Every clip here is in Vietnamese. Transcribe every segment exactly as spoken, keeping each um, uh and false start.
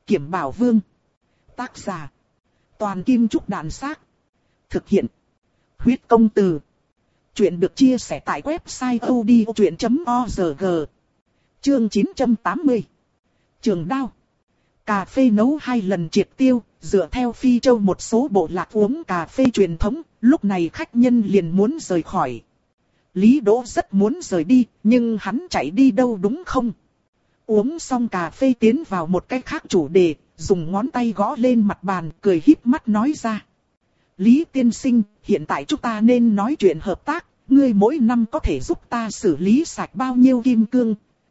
Kiểm Bảo Vương. Tác giả. Toàn Kim Trúc Đàn Xác. Thực hiện. Huyết Công Từ. Chuyện được chia sẻ tại website odchuyện chấm org. Chương chín trăm tám mươi. Trường Đao. Cà phê nấu hai lần triệt tiêu, dựa theo Phi Châu một số bộ lạc uống cà phê truyền thống, lúc này khách nhân liền muốn rời khỏi. Lý Đỗ rất muốn rời đi, nhưng hắn chạy đi đâu đúng không? Uống xong cà phê tiến vào một cái khác chủ đề, dùng ngón tay gõ lên mặt bàn, cười híp mắt nói ra. Lý tiên sinh, hiện tại chúng ta nên nói chuyện hợp tác, ngươi mỗi năm có thể giúp ta xử lý sạch bao nhiêu kim cương?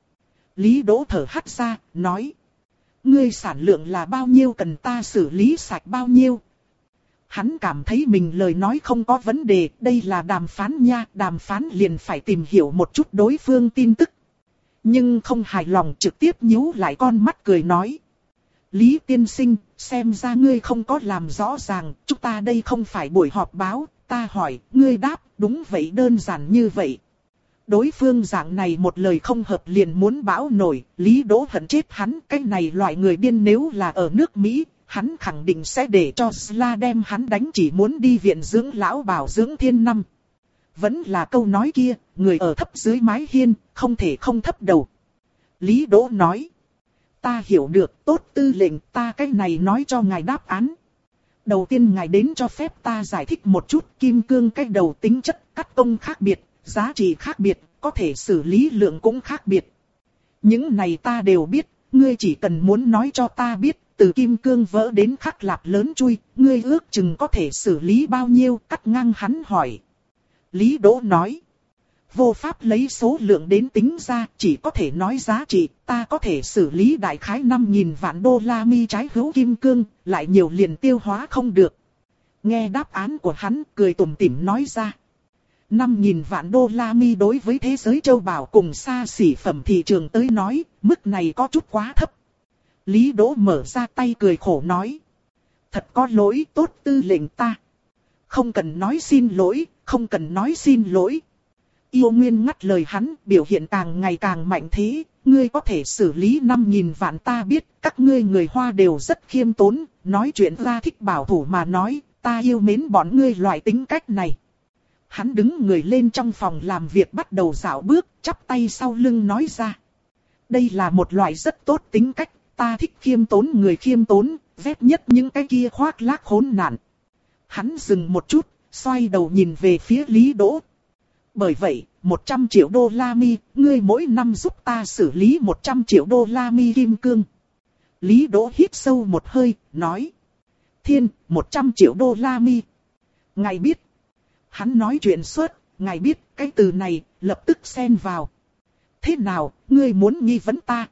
Lý Đỗ thở hắt ra, nói. Ngươi sản lượng là bao nhiêu cần ta xử lý sạch bao nhiêu? Hắn cảm thấy mình lời nói không có vấn đề, đây là đàm phán nha, đàm phán liền phải tìm hiểu một chút đối phương tin tức. Nhưng không hài lòng trực tiếp nhíu lại con mắt cười nói. Lý tiên sinh, xem ra ngươi không có làm rõ ràng, chúng ta đây không phải buổi họp báo, ta hỏi, ngươi đáp, đúng vậy đơn giản như vậy. Đối phương dạng này một lời không hợp liền muốn bão nổi, Lý Đỗ hận chết hắn, cái này loại người điên nếu là ở nước Mỹ, hắn khẳng định sẽ để cho Sla đem hắn đánh chỉ muốn đi viện dưỡng lão bảo dưỡng thiên năm. Vẫn là câu nói kia, người ở thấp dưới mái hiên, không thể không thấp đầu. Lý Đỗ nói. Ta hiểu được, tốt tư lệnh, ta cái này nói cho ngài đáp án. Đầu tiên ngài đến cho phép ta giải thích một chút kim cương cái đầu tính chất, cắt công khác biệt, giá trị khác biệt, có thể xử lý lượng cũng khác biệt. Những này ta đều biết, ngươi chỉ cần muốn nói cho ta biết, từ kim cương vỡ đến khắc lạp lớn chui, ngươi ước chừng có thể xử lý bao nhiêu, cắt ngang hắn hỏi. Lý Đỗ nói. Vô pháp lấy số lượng đến tính ra, chỉ có thể nói giá trị, ta có thể xử lý đại khái năm nghìn vạn đô la mi trái hữu kim cương, lại nhiều liền tiêu hóa không được. Nghe đáp án của hắn, cười tủm tỉm nói ra. năm nghìn vạn đô la mi đối với thế giới châu bảo cùng xa xỉ phẩm thị trường tới nói, mức này có chút quá thấp. Lý Đỗ mở ra tay cười khổ nói. Thật có lỗi, tốt tư lệnh ta. Không cần nói xin lỗi, không cần nói xin lỗi. Yêu Nguyên ngắt lời hắn, biểu hiện càng ngày càng mạnh thế, ngươi có thể xử lý năm nghìn vạn ta biết, các ngươi người Hoa đều rất khiêm tốn, nói chuyện ra thích bảo thủ mà nói, ta yêu mến bọn ngươi loại tính cách này. Hắn đứng người lên trong phòng làm việc bắt đầu dạo bước, chắp tay sau lưng nói ra. Đây là một loại rất tốt tính cách, ta thích khiêm tốn người khiêm tốn, ghét nhất những cái kia khoác lác khốn nạn. Hắn dừng một chút, xoay đầu nhìn về phía Lý Đỗ. Bởi vậy, một trăm triệu đô la mi, ngươi mỗi năm giúp ta xử lý một trăm triệu đô la mi kim cương. Lý Đỗ hít sâu một hơi, nói. Thiên, một trăm triệu đô la mi. Ngài biết. Hắn nói chuyện suốt, ngài biết, cái từ này, lập tức xen vào. Thế nào, ngươi muốn nghi vấn ta?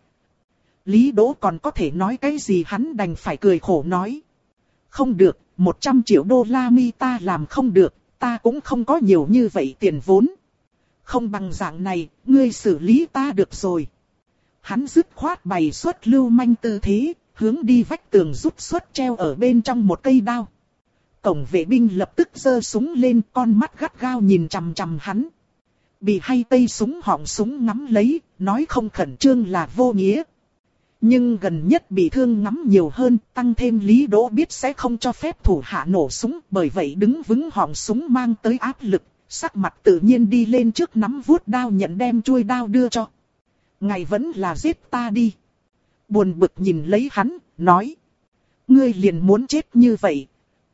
Lý Đỗ còn có thể nói cái gì hắn đành phải cười khổ nói. Không được, một trăm triệu đô la mi ta làm không được, ta cũng không có nhiều như vậy tiền vốn. Không bằng dạng này, ngươi xử lý ta được rồi. Hắn dứt khoát bày xuất lưu manh tư thế, hướng đi vách tường rút xuất treo ở bên trong một cây đao. Cổng vệ binh lập tức giơ súng lên, con mắt gắt gao nhìn chằm chằm hắn. Bị hay tây súng họng súng ngắm lấy, nói không khẩn trương là vô nghĩa. Nhưng gần nhất bị thương ngắm nhiều hơn, tăng thêm Lý Đỗ biết sẽ không cho phép thủ hạ nổ súng, bởi vậy đứng vững họng súng mang tới áp lực, sắc mặt tự nhiên đi lên trước nắm vuốt đao nhận đem chuôi đao đưa cho. Ngài vẫn là giết ta đi. Buồn bực nhìn lấy hắn, nói. Ngươi liền muốn chết như vậy.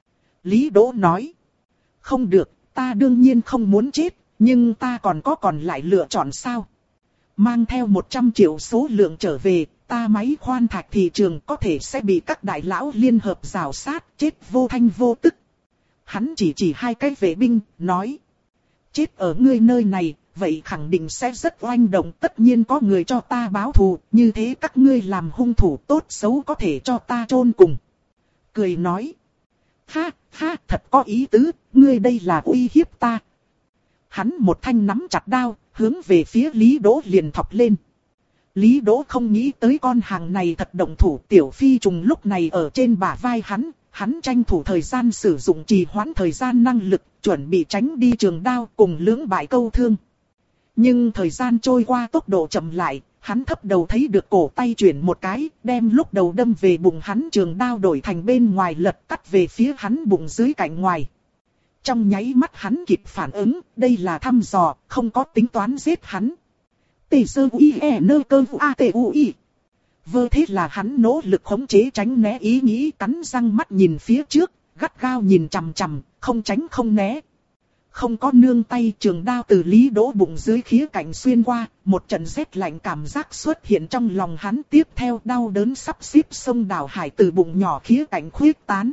Lý Đỗ nói. Không được, ta đương nhiên không muốn chết, nhưng ta còn có còn lại lựa chọn sao? Mang theo một trăm triệu số lượng trở về, ta máy khoan thạch thị trường có thể sẽ bị các đại lão liên hợp rào sát, chết vô thanh vô tức. Hắn chỉ chỉ hai cái vệ binh, nói. Chết ở ngươi nơi này, vậy khẳng định sẽ rất oanh động, tất nhiên có người cho ta báo thù, như thế các ngươi làm hung thủ tốt xấu có thể cho ta chôn cùng. Cười nói. Ha, ha, thật có ý tứ, ngươi đây là uy hiếp ta. Hắn một thanh nắm chặt đao, hướng về phía Lý Đỗ liền thọc lên. Lý Đỗ không nghĩ tới con hàng này thật động thủ, Tiểu Phi trùng lúc này ở trên bả vai hắn, hắn tranh thủ thời gian sử dụng trì hoãn thời gian năng lực, chuẩn bị tránh đi trường đao cùng lưỡng bại câu thương. Nhưng thời gian trôi qua tốc độ chậm lại, hắn thấp đầu thấy được cổ tay chuyển một cái, đem lúc đầu đâm về bụng hắn trường đao đổi thành bên ngoài lật cắt về phía hắn bụng dưới cạnh ngoài. Trong nháy mắt hắn kịp phản ứng, đây là thăm dò, không có tính toán giết hắn. Tê sơ uy e nơ cơ vụ a tê u y. Vơ thế là hắn nỗ lực khống chế tránh né ý nghĩ, cắn răng mắt nhìn phía trước, gắt gao nhìn chằm chằm, không tránh không né. Không có nương tay, trường đao từ Lý Đỗ bụng dưới khía cạnh xuyên qua, một trận rét lạnh cảm giác xuất hiện trong lòng hắn, tiếp theo đau đớn sắp xếp sông đảo hải từ bụng nhỏ khía cạnh khuyết tán.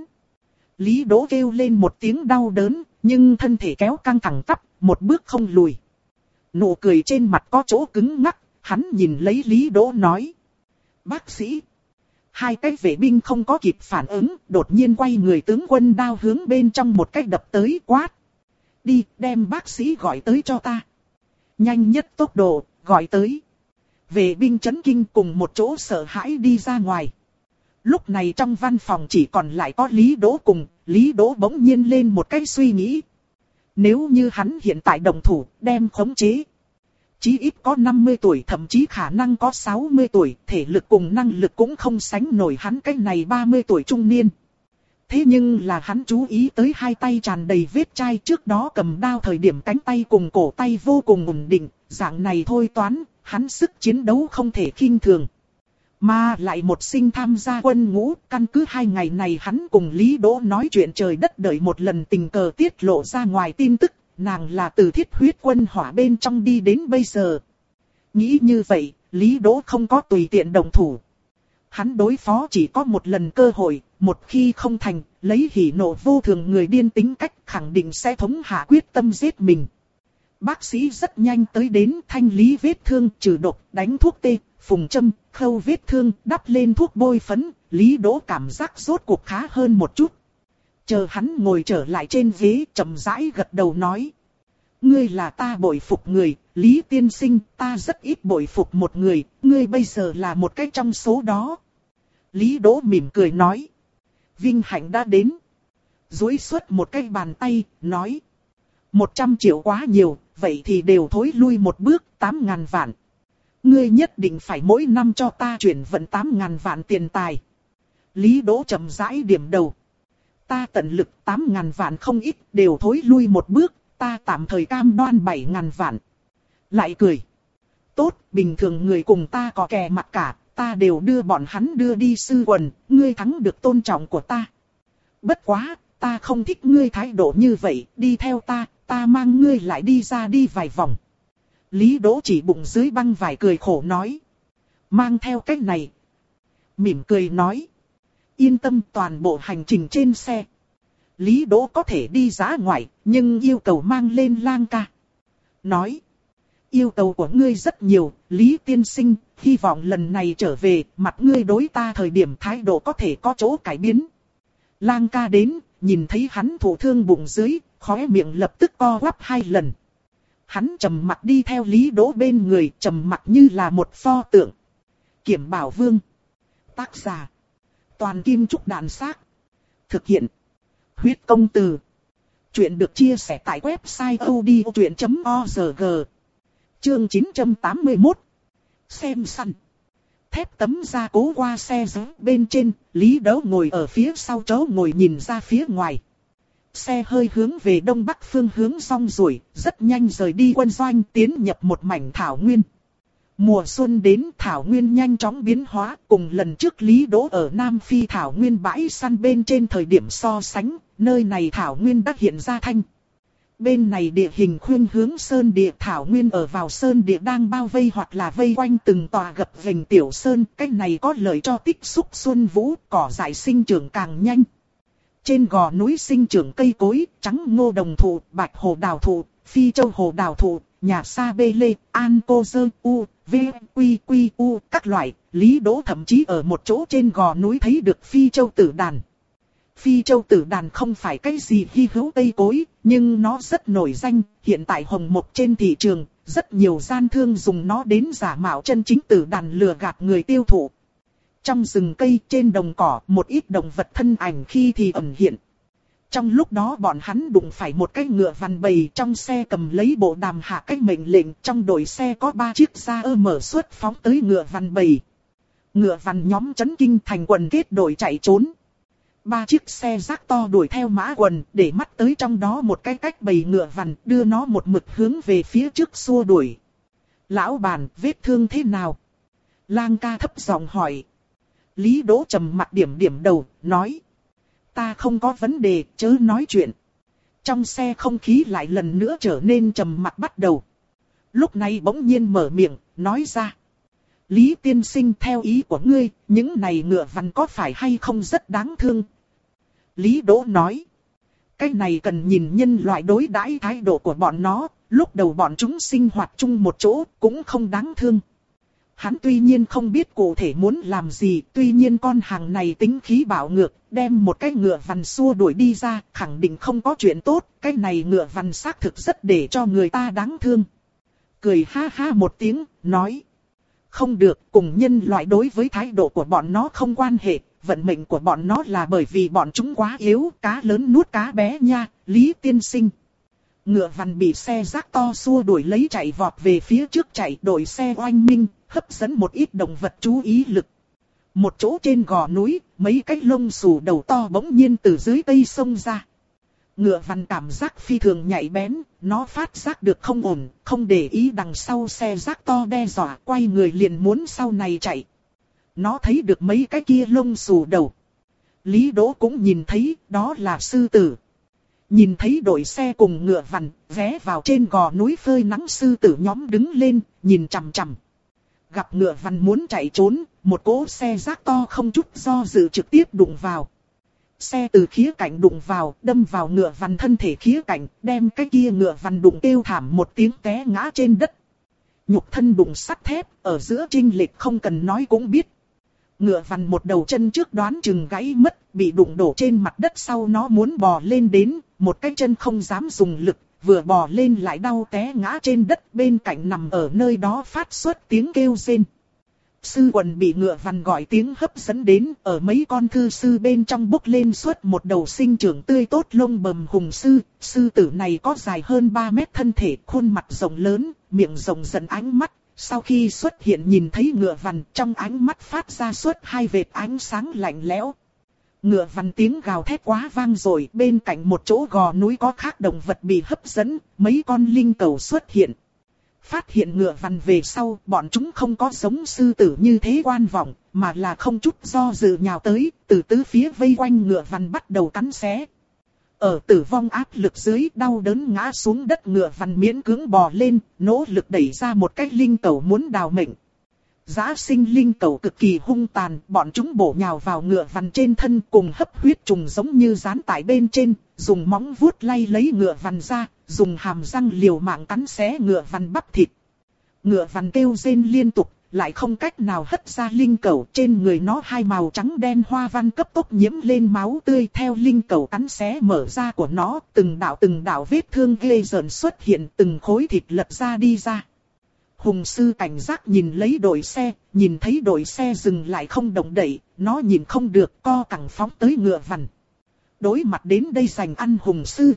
Lý Đỗ kêu lên một tiếng đau đớn, nhưng thân thể kéo căng thẳng tắp, một bước không lùi. Nụ cười trên mặt có chỗ cứng ngắc, hắn nhìn lấy Lý Đỗ nói. Bác sĩ. Hai cái vệ binh không có kịp phản ứng, đột nhiên quay người tướng quân đao hướng bên trong một cách đập tới, quát. Đi, đem bác sĩ gọi tới cho ta. Nhanh nhất tốc độ, gọi tới. Vệ binh chấn kinh cùng một chỗ sợ hãi đi ra ngoài. Lúc này trong văn phòng chỉ còn lại có Lý Đỗ cùng, Lý Đỗ bỗng nhiên lên một cái suy nghĩ. Nếu như hắn hiện tại đồng thủ, đem khống chế. Chí ít có năm mươi tuổi, thậm chí khả năng có sáu mươi tuổi, thể lực cùng năng lực cũng không sánh nổi hắn cái này ba mươi tuổi trung niên. Thế nhưng là hắn chú ý tới hai tay tràn đầy vết chai, trước đó cầm đao thời điểm cánh tay cùng cổ tay vô cùng ổn định, dạng này thôi toán, hắn sức chiến đấu không thể khinh thường. Mà lại một sinh tham gia quân ngũ, căn cứ hai ngày này hắn cùng Lý Đỗ nói chuyện trời đất đợi một lần tình cờ tiết lộ ra ngoài tin tức, nàng là từ thiết huyết quân hỏa bên trong đi đến bây giờ. Nghĩ như vậy, Lý Đỗ không có tùy tiện đồng thủ. Hắn đối phó chỉ có một lần cơ hội, một khi không thành, lấy hỉ nộ vô thường người điên tính cách khẳng định sẽ thống hạ quyết tâm giết mình. Bác sĩ rất nhanh tới đến, thanh lý vết thương, trừ độc, đánh thuốc tê, phùng châm, khâu vết thương, đắp lên thuốc bôi phấn. Lý Đỗ cảm giác rốt cuộc khá hơn một chút. Chờ hắn ngồi trở lại trên ghế, chậm rãi gật đầu nói. Ngươi là ta bội phục người, Lý tiên sinh, ta rất ít bội phục một người, ngươi bây giờ là một cái trong số đó. Lý Đỗ mỉm cười nói. Vinh hạnh đã đến. Duỗi xuất một cái bàn tay, nói. Một trăm triệu quá nhiều, vậy thì đều thối lui một bước, tám ngàn vạn. Ngươi nhất định phải mỗi năm cho ta chuyển vận tám ngàn vạn tiền tài. Lý Đỗ chậm rãi điểm đầu. Ta tận lực tám ngàn vạn không ít, đều thối lui một bước, ta tạm thời cam đoan bảy ngàn vạn. Lại cười. Tốt, bình thường người cùng ta có kè mặt cả, ta đều đưa bọn hắn đưa đi sư quần, ngươi thắng được tôn trọng của ta. Bất quá, ta không thích ngươi thái độ như vậy, đi theo ta, ta mang ngươi lại đi ra đi vài vòng. Lý Đỗ chỉ bụng dưới băng vải cười khổ nói. Mang theo cách này. Mỉm cười nói. Yên tâm, toàn bộ hành trình trên xe. Lý Đỗ có thể đi dã ngoại, nhưng yêu cầu mang lên lang ca. Nói. Yêu cầu của ngươi rất nhiều, Lý tiên sinh, hy vọng lần này trở về, mặt ngươi đối ta thời điểm thái độ có thể có chỗ cải biến. Lang ca đến, nhìn thấy hắn thụ thương bụng dưới, khóe miệng lập tức co quắp hai lần. Hắn trầm mặt đi theo Lý Đỗ bên người, trầm mặt như là một pho tượng. Kiểm Bảo Vương. Tác giả. Toàn Kim Trúc Đàn Xác. Thực hiện. Huyết Công Từ. Chuyện được chia sẻ tại website odchuyện chấm org. Chương chín trăm tám mươi mốt. Xem săn. Thép tấm gia cố qua xe giữ bên trên, Lý Đỗ ngồi ở phía sau chỗ ngồi nhìn ra phía ngoài. Xe hơi hướng về đông bắc phương hướng song ruổi, rất nhanh rời đi quân doanh tiến nhập một mảnh thảo nguyên. Mùa xuân đến, thảo nguyên nhanh chóng biến hóa, cùng lần trước Lý Đỗ ở Nam Phi thảo nguyên bãi săn bên trên thời điểm so sánh, nơi này thảo nguyên đã hiện ra thanh. Bên này địa hình khuynh hướng sơn địa, thảo nguyên ở vào sơn địa đang bao vây hoặc là vây quanh từng tòa gập ghềnh tiểu sơn, cách này có lợi cho tích xúc xuân vũ, cỏ dại sinh trưởng càng nhanh. Trên gò núi sinh trưởng cây cối, trắng ngô đồng thụ, bạch hồ đào thụ, phi châu hồ đào thụ, nhà sa bê lê, an cô dơ, u, v, quy quy u, các loại. Lý Đỗ thậm chí ở một chỗ trên gò núi thấy được phi châu tử đàn. Phi châu tử đàn không phải cái gì hy hữu cây cối, nhưng nó rất nổi danh, hiện tại hồng mộc trên thị trường, rất nhiều gian thương dùng nó đến giả mạo chân chính tử đàn lừa gạt người tiêu thụ. Trong rừng cây trên đồng cỏ, một ít động vật thân ảnh khi thì ẩn hiện. Trong lúc đó bọn hắn đụng phải một cái ngựa vằn bầy, trong xe cầm lấy bộ đàm hạ cái mệnh lệnh, trong đội xe có ba chiếc ra ơ mở xuất phóng tới ngựa vằn bầy. Ngựa vằn nhóm chấn kinh thành quần kết đội chạy trốn. Ba chiếc xe rác to đuổi theo mã quần, để mắt tới trong đó một cái cách bầy ngựa vằn, đưa nó một mực hướng về phía trước xua đuổi. Lão bản, vết thương thế nào? Lang ca thấp giọng hỏi. Lý Đỗ trầm mặt điểm điểm đầu, nói. Ta không có vấn đề, chớ nói chuyện. Trong xe không khí lại lần nữa trở nên trầm mặc bắt đầu. Lúc này bỗng nhiên mở miệng, nói ra. Lý tiên sinh, theo ý của ngươi, những này ngựa vằn có phải hay không rất đáng thương? Lý Đỗ nói. Cái này cần nhìn nhân loại đối đãi thái độ của bọn nó, lúc đầu bọn chúng sinh hoạt chung một chỗ, cũng không đáng thương. Hắn tuy nhiên không biết cụ thể muốn làm gì, tuy nhiên con hàng này tính khí bạo ngược, đem một cái ngựa vằn xua đuổi đi ra, khẳng định không có chuyện tốt, cái này ngựa vằn xác thực rất để cho người ta đáng thương. Cười ha ha một tiếng, nói. Không được, cùng nhân loại đối với thái độ của bọn nó không quan hệ, vận mệnh của bọn nó là bởi vì bọn chúng quá yếu, cá lớn nuốt cá bé nha, Lý tiên sinh. Ngựa vằn bị xe rác to xua đuổi lấy chạy vọt về phía trước chạy, đội xe oanh minh, hấp dẫn một ít động vật chú ý lực. Một chỗ trên gò núi, mấy cái lông xù đầu to bỗng nhiên từ dưới tây sông ra. Ngựa vằn cảm giác phi thường nhạy bén, nó phát giác được không ổn, không để ý đằng sau xe rác to đe dọa, quay người liền muốn sau này chạy. Nó thấy được mấy cái kia lông xù đầu. Lý Đỗ cũng nhìn thấy, đó là sư tử. Nhìn thấy đội xe cùng ngựa vằn, ghé vào trên gò núi phơi nắng, sư tử nhóm đứng lên, nhìn chằm chằm. Gặp ngựa vằn muốn chạy trốn, một cỗ xe rác to không chút do dự trực tiếp đụng vào. Xe từ khía cạnh đụng vào, đâm vào ngựa vằn thân thể khía cạnh, đem cái kia ngựa vằn đụng kêu thảm một tiếng té ngã trên đất. Nhục thân đụng sắt thép, ở giữa chênh lệch không cần nói cũng biết. Ngựa vằn một đầu chân trước đoán chừng gãy mất, bị đụng đổ trên mặt đất, sau nó muốn bò lên đến, một cái chân không dám dùng lực, vừa bò lên lại đau té ngã trên đất, bên cạnh nằm ở nơi đó phát xuất tiếng kêu rên. Sư quần bị ngựa vằn gọi tiếng hấp dẫn đến, ở mấy con thư sư bên trong bốc lên suốt một đầu sinh trưởng tươi tốt lông bầm hùng sư. Sư tử này có dài hơn ba mét thân thể, khuôn mặt rộng lớn, miệng rộng dẫn ánh mắt. Sau khi xuất hiện nhìn thấy ngựa vằn, trong ánh mắt phát ra suốt hai vệt ánh sáng lạnh lẽo. Ngựa vằn tiếng gào thét quá vang rồi, bên cạnh một chỗ gò núi có khác động vật bị hấp dẫn, mấy con linh cẩu xuất hiện. Phát hiện ngựa vằn về sau, bọn chúng không có giống sư tử như thế quan vọng, mà là không chút do dự nhào tới, từ tứ phía vây quanh ngựa vằn bắt đầu cắn xé. Ở tử vong áp lực dưới, đau đớn ngã xuống đất, ngựa vằn miễn cưỡng bò lên, nỗ lực đẩy ra một cái linh cẩu muốn đào mệnh. Dã sinh linh cẩu cực kỳ hung tàn, bọn chúng bổ nhào vào ngựa vằn trên thân cùng hấp huyết trùng giống như dán tại bên trên, dùng móng vuốt lay lấy ngựa vằn ra, dùng hàm răng liều mạng cắn xé ngựa vằn bắp thịt. Ngựa vằn kêu rên liên tục, lại không cách nào hất ra linh cẩu, trên người nó hai màu trắng đen hoa văn cấp tốc nhiễm lên máu tươi, theo linh cẩu cắn xé mở ra của nó, từng đạo từng đạo vết thương ghê rợn xuất hiện, từng khối thịt lật ra đi ra. Hùng sư cảnh giác nhìn lấy đội xe, nhìn thấy đội xe dừng lại không động đậy, nó nhìn không được, co cẳng phóng tới ngựa vằn. Đối mặt đến đây giành ăn hùng sư.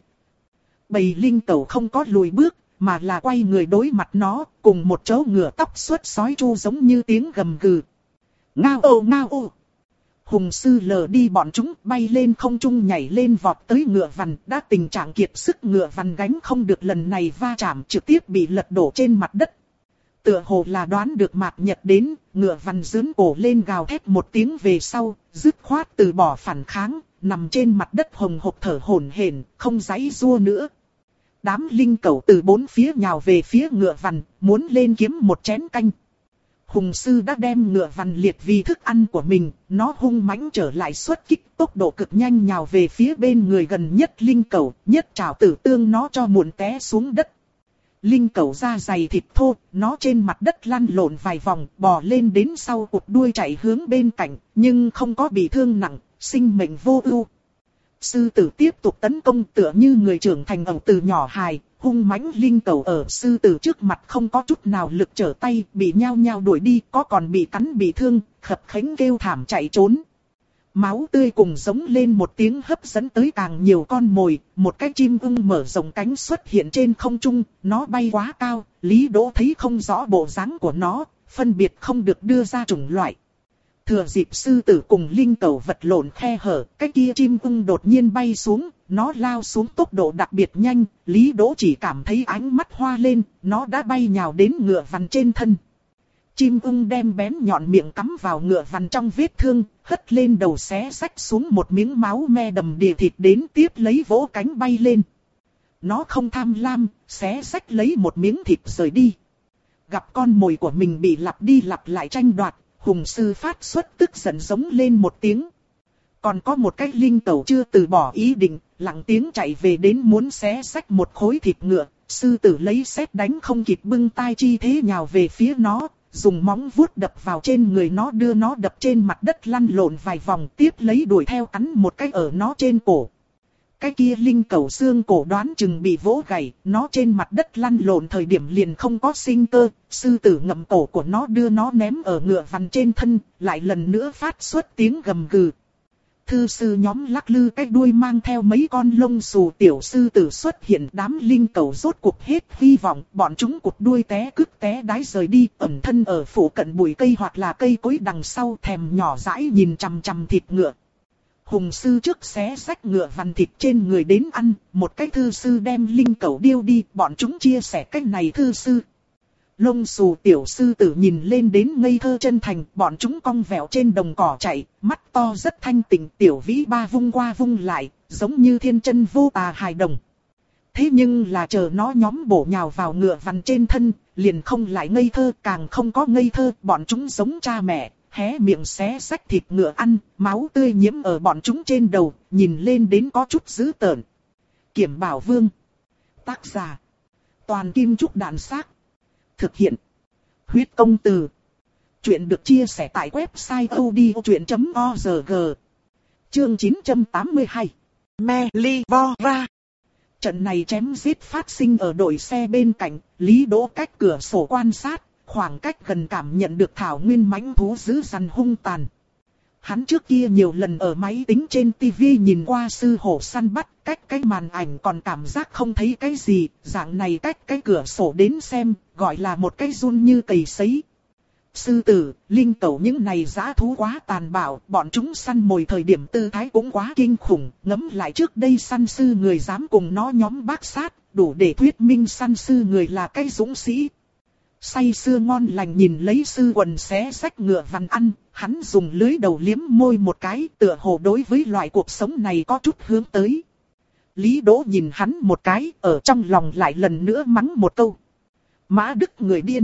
Bầy linh cẩu không có lùi bước, mà là quay người đối mặt nó, cùng một chỗ ngựa tóc xuất sói chu giống như tiếng gầm gừ. Ngao ô ngao ô. Hùng sư lờ đi bọn chúng, bay lên không trung nhảy lên vọt tới ngựa vằn, đã tình trạng kiệt sức, ngựa vằn gánh không được lần này va chạm, trực tiếp bị lật đổ trên mặt đất. Tựa hồ là đoán được mạt nhật đến, ngựa vằn giương cổ lên gào thét một tiếng về sau, dứt khoát từ bỏ phản kháng, nằm trên mặt đất hồng hộc thở hổn hển, không giãy giụa nữa. Đám linh cẩu từ bốn phía nhào về phía ngựa vằn, muốn lên kiếm một chén canh. Hùng sư đã đem ngựa vằn liệt vì thức ăn của mình, nó hung mãnh trở lại xuất kích, tốc độ cực nhanh nhào về phía bên người gần nhất linh cẩu, nhất trảo tử tương nó cho muộn té xuống đất. Linh cẩu da dày thịt thô, nó trên mặt đất lăn lộn vài vòng, bò lên đến sau cụt đuôi chạy hướng bên cạnh, nhưng không có bị thương nặng, sinh mệnh vô ưu. Sư tử tiếp tục tấn công tựa như người trưởng thành ẩu từ nhỏ hài, hung mãnh linh cẩu ở sư tử trước mặt không có chút nào lực trở tay, bị nhao nhao đuổi đi, có còn bị cắn bị thương, khập khánh kêu thảm chạy trốn. Máu tươi cùng giống lên một tiếng hấp dẫn tới càng nhiều con mồi, một cái chim ưng mở rộng cánh xuất hiện trên không trung, nó bay quá cao, Lý Đỗ thấy không rõ bộ dáng của nó, phân biệt không được đưa ra chủng loại. Thừa dịp sư tử cùng linh cẩu vật lộn khe hở, cái kia chim ưng đột nhiên bay xuống, nó lao xuống tốc độ đặc biệt nhanh, Lý Đỗ chỉ cảm thấy ánh mắt hoa lên, nó đã bay nhào đến ngựa vằn trên thân. Chim ưng đem bén nhọn miệng cắm vào ngựa vằn trong vết thương, hất lên đầu xé rách xuống một miếng máu me đầm đìa thịt đến tiếp lấy vỗ cánh bay lên. Nó không tham lam, xé rách lấy một miếng thịt rời đi. Gặp con mồi của mình bị lặp đi lặp lại tranh đoạt, hùng sư phát xuất tức giận giống lên một tiếng. Còn có một cái linh cẩu chưa từ bỏ ý định, lặng tiếng chạy về đến muốn xé rách một khối thịt ngựa. Sư tử lấy sét đánh không kịp bưng tai chi thế nhào về phía nó, dùng móng vuốt đập vào trên người nó đưa nó đập trên mặt đất lăn lộn vài vòng tiếp lấy đuổi theo cắn một cái ở nó trên cổ. Cái kia linh cẩu xương cổ đoán chừng bị vỗ gãy, nó trên mặt đất lăn lộn thời điểm liền không có sinh cơ, sư tử ngậm cổ của nó đưa nó ném ở ngựa vằn trên thân, lại lần nữa phát xuất tiếng gầm gừ. Thư sư nhóm lắc lư cái đuôi mang theo mấy con lông xù tiểu sư tử xuất hiện, đám linh cẩu rốt cuộc hết hy vọng, bọn chúng cụt đuôi té cứt té đái rời đi, ẩn thân ở phủ cận bụi cây hoặc là cây cối đằng sau thèm nhỏ dãi nhìn chằm chằm thịt ngựa. Hùng sư trước xé rách ngựa vằn thịt trên người đến ăn, một cái thư sư đem linh cẩu điêu đi, bọn chúng chia sẻ cái này thư sư. Lông xù tiểu sư tử nhìn lên đến ngây thơ chân thành, bọn chúng cong vẹo trên đồng cỏ chạy, mắt to rất thanh tịnh, tiểu vĩ ba vung qua vung lại, giống như thiên chân vô tà hài đồng. Thế nhưng là chờ nó nhóm bổ nhào vào ngựa vằn trên thân, liền không lại ngây thơ, càng không có ngây thơ, bọn chúng giống cha mẹ, hé miệng xé xách thịt ngựa ăn, máu tươi nhiễm ở bọn chúng trên đầu, nhìn lên đến có chút dữ tợn. Kiểm Bảo Vương. Tác giả. Toàn Kim Trúc Đạn Xác. Thực hiện. Huyết Công Từ. Chuyện được chia sẻ tại website odchuyện chấm org. Chương chín trăm tám mươi hai. Melivora. Trận này chém giết phát sinh ở đội xe bên cạnh, Lý Đỗ cách cửa sổ quan sát, khoảng cách gần cảm nhận được thảo nguyên mãnh thú dữ dằn hung tàn. Hắn trước kia nhiều lần ở máy tính trên tivi nhìn qua sư hổ săn bắt, cách cái màn ảnh còn cảm giác không thấy cái gì, dạng này cách cái cửa sổ đến xem, gọi là một cái run như cầy sấy. Sư tử, linh cẩu những này dã thú quá tàn bạo, bọn chúng săn mồi thời điểm tư thái cũng quá kinh khủng, ngẫm lại trước đây săn sư người dám cùng nó nhóm bác sát, đủ để thuyết minh săn sư người là cái dũng sĩ. Say sưa ngon lành nhìn lấy sư quần xé rách ngựa vằn ăn, hắn dùng lưới đầu liếm môi một cái, tựa hồ đối với loại cuộc sống này có chút hướng tới. Lý Đỗ nhìn hắn một cái, ở trong lòng lại lần nữa mắng một câu. Mã Đức người điên.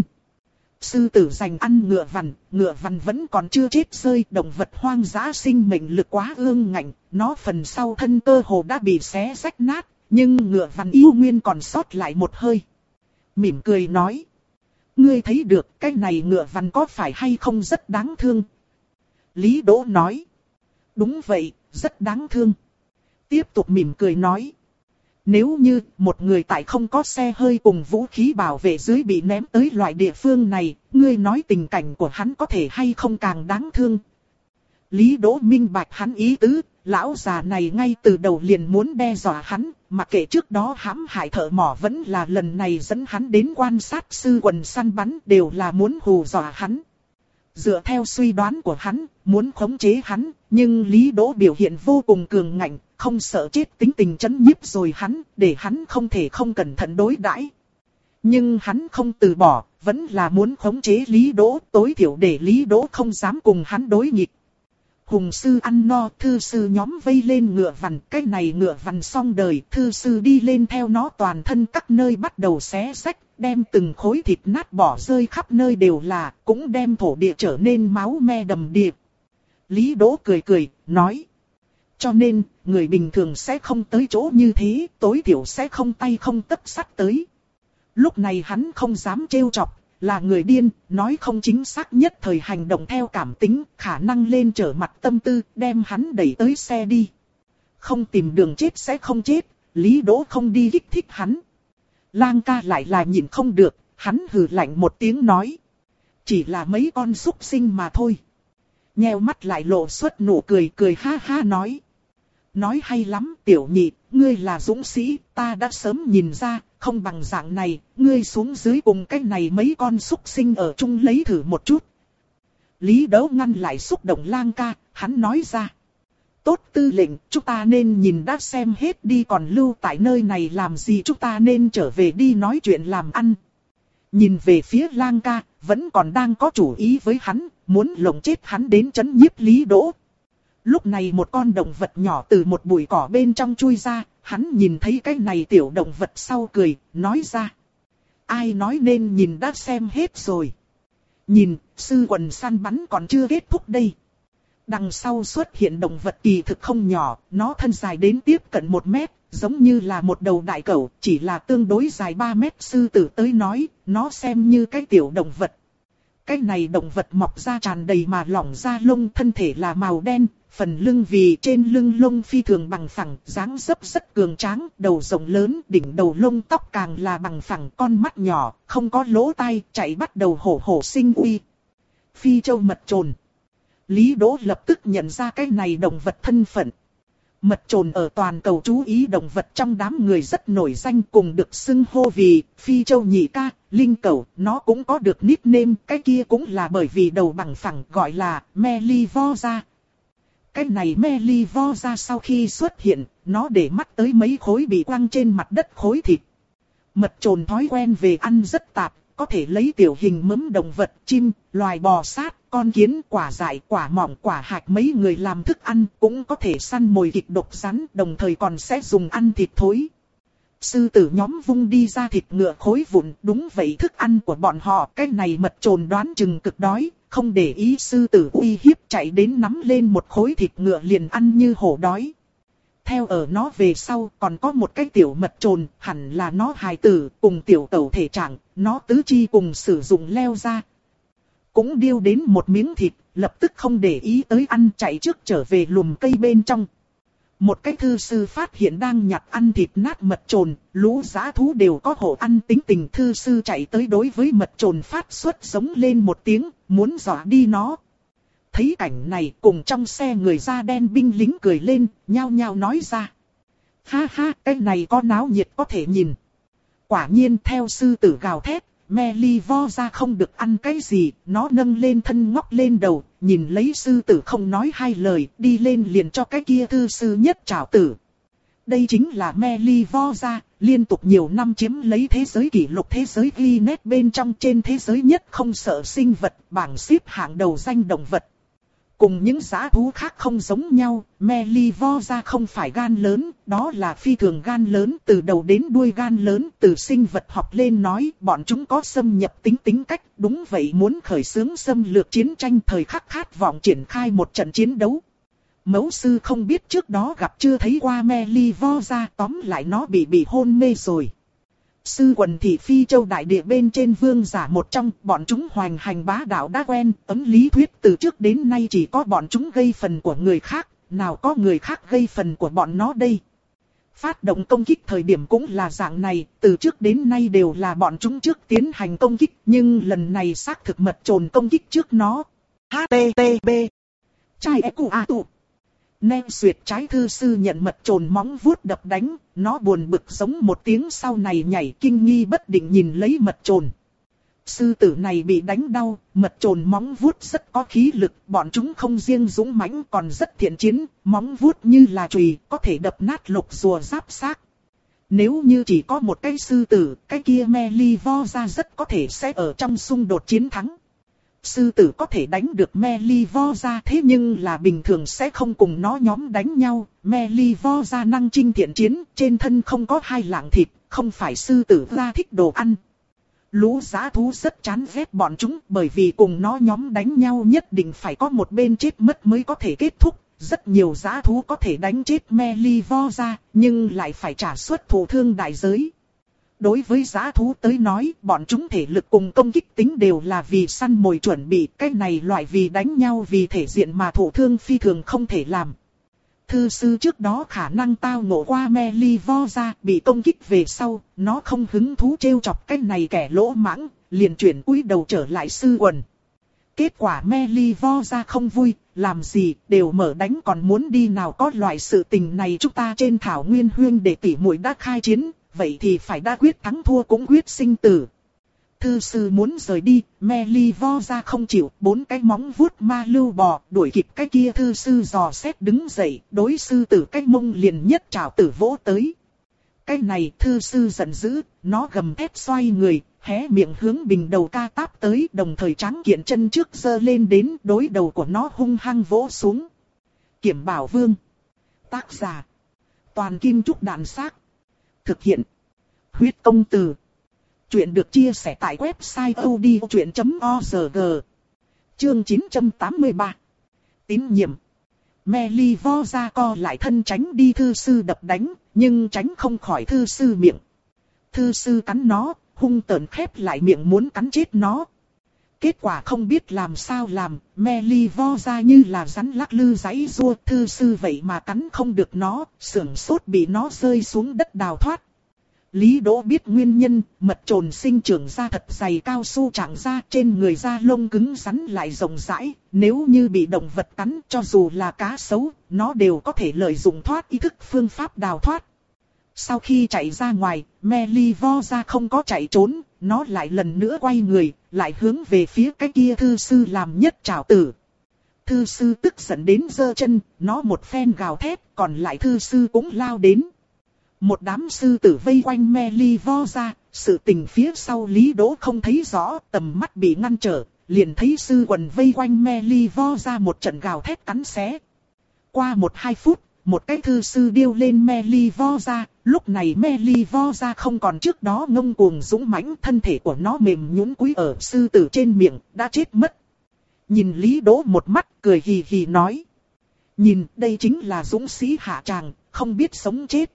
Sư tử giành ăn ngựa vằn, ngựa vằn vẫn còn chưa chết rơi, động vật hoang dã sinh mệnh lực quá ương ngạnh, nó phần sau thân cơ hồ đã bị xé rách nát, nhưng ngựa vằn yêu nguyên còn sót lại một hơi. Mỉm cười nói. Ngươi thấy được cái này ngựa vằn có phải hay không rất đáng thương? Lý Đỗ nói. Đúng vậy, rất đáng thương. Tiếp tục mỉm cười nói. Nếu như một người tại không có xe hơi cùng vũ khí bảo vệ dưới bị ném tới loại địa phương này, ngươi nói tình cảnh của hắn có thể hay không càng đáng thương? Lý Đỗ minh bạch hắn ý tứ, lão già này ngay từ đầu liền muốn đe dọa hắn, mặc kệ trước đó hãm hại thợ mỏ vẫn là lần này dẫn hắn đến quan sát sư quần săn bắn đều là muốn hù dọa hắn. Dựa theo suy đoán của hắn, muốn khống chế hắn, nhưng Lý Đỗ biểu hiện vô cùng cường ngạnh, không sợ chết tính tình chấn nhiếp rồi hắn, để hắn không thể không cẩn thận đối đãi. Nhưng hắn không từ bỏ, vẫn là muốn khống chế Lý Đỗ, tối thiểu để Lý Đỗ không dám cùng hắn đối nghịch. Hùng sư ăn no, thư sư nhóm vây lên ngựa vằn, cái này ngựa vằn xong đời, thư sư đi lên theo nó toàn thân các nơi bắt đầu xé rách, đem từng khối thịt nát bỏ rơi khắp nơi đều là, cũng đem thổ địa trở nên máu me đầm đìa. Lý Đỗ cười cười, nói. Cho nên, người bình thường sẽ không tới chỗ như thế, tối thiểu sẽ không tay không tấc sắt tới. Lúc này hắn không dám trêu chọc. Là người điên, nói không chính xác nhất thời hành động theo cảm tính, khả năng lên trở mặt tâm tư, đem hắn đẩy tới xe đi. Không tìm đường chết sẽ không chết, Lý Đỗ không đi kích thích hắn. Lang ca lại là nhịn không được, hắn hừ lạnh một tiếng nói. Chỉ là mấy con súc sinh mà thôi. nheo mắt lại lộ xuất nụ cười, cười ha ha nói. Nói hay lắm tiểu nhị, ngươi là dũng sĩ, ta đã sớm nhìn ra, không bằng dạng này, ngươi xuống dưới cùng cái này mấy con súc sinh ở chung lấy thử một chút. Lý Đấu ngăn lại xúc động Lang ca, hắn nói ra. Tốt tư lệnh, chúng ta nên nhìn đã xem hết đi, còn lưu tại nơi này làm gì, chúng ta nên trở về đi nói chuyện làm ăn. Nhìn về phía Lang ca, vẫn còn đang có chủ ý với hắn, muốn lồng chết hắn đến trấn nhiếp Lý Đỗ. Lúc này một con động vật nhỏ từ một bụi cỏ bên trong chui ra, hắn nhìn thấy cái này tiểu động vật sau cười, nói ra. Ai nói nên nhìn đã xem hết rồi. Nhìn, sư quần săn bắn còn chưa kết thúc đây. Đằng sau xuất hiện động vật kỳ thực không nhỏ, nó thân dài đến tiếp cận một mét, giống như là một đầu đại cẩu, chỉ là tương đối dài ba mét. Sư tử tới nói, nó xem như cái tiểu động vật. Cái này động vật mọc ra tràn đầy mà lỏng da lông, thân thể là màu đen, phần lưng vì trên lưng lông phi thường bằng phẳng, dáng dấp rất cường tráng, đầu rộng lớn, đỉnh đầu lông tóc càng là bằng phẳng, con mắt nhỏ, không có lỗ tai, chạy bắt đầu hổ hổ sinh uy. Phi châu mật trồn. Lý Đỗ lập tức nhận ra cái này động vật thân phận. Mật trồn ở toàn cầu chú ý động vật trong đám người rất nổi danh, cùng được xưng hô vì phi châu nhị ca, linh cẩu, nó cũng có được nickname, cái kia cũng là bởi vì đầu bằng phẳng gọi là Mellivosa. Cái này Mellivosa sau khi xuất hiện, nó để mắt tới mấy khối bị quăng trên mặt đất khối thịt. Mật trồn thói quen về ăn rất tạp, có thể lấy tiểu hình mấm động vật, chim, loài bò sát, con kiến, quả dại, quả mọng, quả hạch mấy người làm thức ăn, cũng có thể săn mồi kịch độc rắn, đồng thời còn sẽ dùng ăn thịt thối. Sư tử nhóm vung đi ra thịt ngựa khối vụn, đúng vậy thức ăn của bọn họ, cái này mật trồn đoán chừng cực đói, không để ý sư tử uy hiếp, chạy đến nắm lên một khối thịt ngựa liền ăn như hổ đói. Theo ở nó về sau còn có một cái tiểu mật trồn, hẳn là nó hài tử, cùng tiểu tẩu thể trạng, nó tứ chi cùng sử dụng leo ra. Cũng điêu đến một miếng thịt, lập tức không để ý tới ăn, chạy trước trở về lùm cây bên trong. Một cái thư sư phát hiện đang nhặt ăn thịt nát mật trồn, lũ dã thú đều có hộ ăn tính tình. Thư sư chạy tới đối với mật trồn phát xuất giống lên một tiếng, muốn dọa đi nó. Thấy cảnh này, cùng trong xe người da đen binh lính cười lên, nhao nhao nói ra. Ha ha, cái này có náo nhiệt có thể nhìn. Quả nhiên theo sư tử gào thét, Mellivosa không được ăn cái gì, nó nâng lên thân ngóc lên đầu, nhìn lấy sư tử không nói hai lời, đi lên liền cho cái kia thư sư nhất trảo tử. Đây chính là Mellivosa, liên tục nhiều năm chiếm lấy thế giới kỷ lục thế giới Guinness bên trong trên thế giới nhất không sợ sinh vật, bảng xếp hạng đầu danh động vật. Cùng những dã thú khác không giống nhau, Mellivosa không phải gan lớn, đó là phi thường gan lớn, từ đầu đến đuôi gan lớn. Từ sinh vật học lên nói, bọn chúng có xâm nhập tính tính cách, đúng vậy, muốn khởi xướng xâm lược chiến tranh, thời khắc khát vọng triển khai một trận chiến đấu. Mẫu sư không biết trước đó gặp chưa thấy qua Mellivosa, tóm lại nó bị bị hôn mê rồi. Sư quần thị phi châu đại địa bên trên vương giả một trong, bọn chúng hoành hành bá đạo đã quen, ấm lý thuyết từ trước đến nay chỉ có bọn chúng gây phần của người khác, nào có người khác gây phần của bọn nó đây. Phát động công kích thời điểm cũng là dạng này, từ trước đến nay đều là bọn chúng trước tiến hành công kích, nhưng lần này xác thực mật trồn công kích trước nó. hát tê tê pê Chai e cu a tụ Nem xuyệt trái thư sư nhận mật trồn móng vuốt đập đánh, nó buồn bực giống một tiếng sau này nhảy kinh nghi bất định nhìn lấy mật trồn. Sư tử này bị đánh đau, mật trồn móng vuốt rất có khí lực, bọn chúng không riêng dũng mãnh còn rất thiện chiến, móng vuốt như là chùy, có thể đập nát lục rùa giáp xác. Nếu như chỉ có một cái sư tử, cái kia Mellivosa rất có thể sẽ ở trong xung đột chiến thắng. Sư tử có thể đánh được Mellivosa, thế nhưng là bình thường sẽ không cùng nó nhóm đánh nhau. Mellivosa năng chinh thiện chiến, trên thân không có hai lạng thịt, không phải sư tử ra thích đồ ăn. Lũ dã thú rất chán ghét bọn chúng, bởi vì cùng nó nhóm đánh nhau nhất định phải có một bên chết mất mới có thể kết thúc. Rất nhiều dã thú có thể đánh chết Mellivosa, nhưng lại phải trả suất thụ thương đại giới. Đối với dã thú tới nói, bọn chúng thể lực cùng công kích tính đều là vì săn mồi chuẩn bị, cái này loại vì đánh nhau vì thể diện mà thụ thương phi thường không thể làm. Thư sư trước đó khả năng tao ngộ qua Mellivosa, bị công kích về sau, nó không hứng thú trêu chọc cái này kẻ lỗ mãng, liền chuyển cúi đầu trở lại sư quần. Kết quả Mellivosa không vui, làm gì, đều mở đánh còn muốn đi nào, có loại sự tình này chúng ta trên thảo nguyên huyên để tỷ muội đã khai chiến, vậy thì phải đã quyết thắng thua cũng quyết sinh tử. Thư sư muốn rời đi, Melivoja không chịu, bốn cái móng vuốt ma lưu bò, đuổi kịp cái kia thư sư dò xét đứng dậy, đối sư tử cái mông liền nhất trảo tử vỗ tới. Cái này thư sư giận dữ, nó gầm thét xoay người, hé miệng hướng bình đầu ca táp tới, đồng thời trắng kiện chân trước giơ lên đến đối đầu của nó hung hăng vỗ xuống. Kiểm Bảo Vương. Tác giả. Toàn Kim Trúc Đạn Xác. Thực hiện. Huyết Công Từ. Chuyện được chia sẻ tại website odchuyện chấm org. Chương chín trăm tám mươi ba. Tín nhiệm. Melivoja co lại thân tránh đi thư sư đập đánh, nhưng tránh không khỏi thư sư miệng. Thư sư cắn nó, hung tợn khép lại miệng muốn cắn chết nó. Kết quả không biết làm sao làm, Melivoja như là rắn lắc lư giãy giụa, thư sư vậy mà cắn không được nó, sưởng sốt bị nó rơi xuống đất đào thoát. Lý Đỗ biết nguyên nhân, mật trồn sinh trưởng ra thật dày cao su trạng ra, trên người da lông cứng rắn lại rộng rãi, nếu như bị động vật cắn cho dù là cá sấu, nó đều có thể lợi dụng thoát ý thức phương pháp đào thoát. Sau khi chạy ra ngoài, Melivoja không có chạy trốn, nó lại lần nữa quay người, lại hướng về phía cái kia thư sư làm nhất trảo tử. Thư sư tức giận đến giơ chân, nó một phen gào thét, còn lại thư sư cũng lao đến. Một đám sư tử vây quanh Melivoja, sự tình phía sau Lý Đỗ không thấy rõ, tầm mắt bị ngăn trở, liền thấy sư quần vây quanh Melivoja một trận gào thét cắn xé. Qua một hai phút, một cái thư sư điêu lên Melivoja, lúc này Melivoja không còn trước đó ngông cuồng dũng mãnh, thân thể của nó mềm nhũn cúi ở sư tử trên miệng, đã chết mất. Nhìn Lý Đỗ một mắt, cười hì hì nói. Nhìn, đây chính là dũng sĩ hạ tràng, không biết sống chết.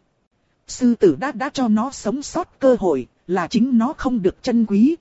Sư tử đã đã cho nó sống sót cơ hội, là chính nó không được trân quý.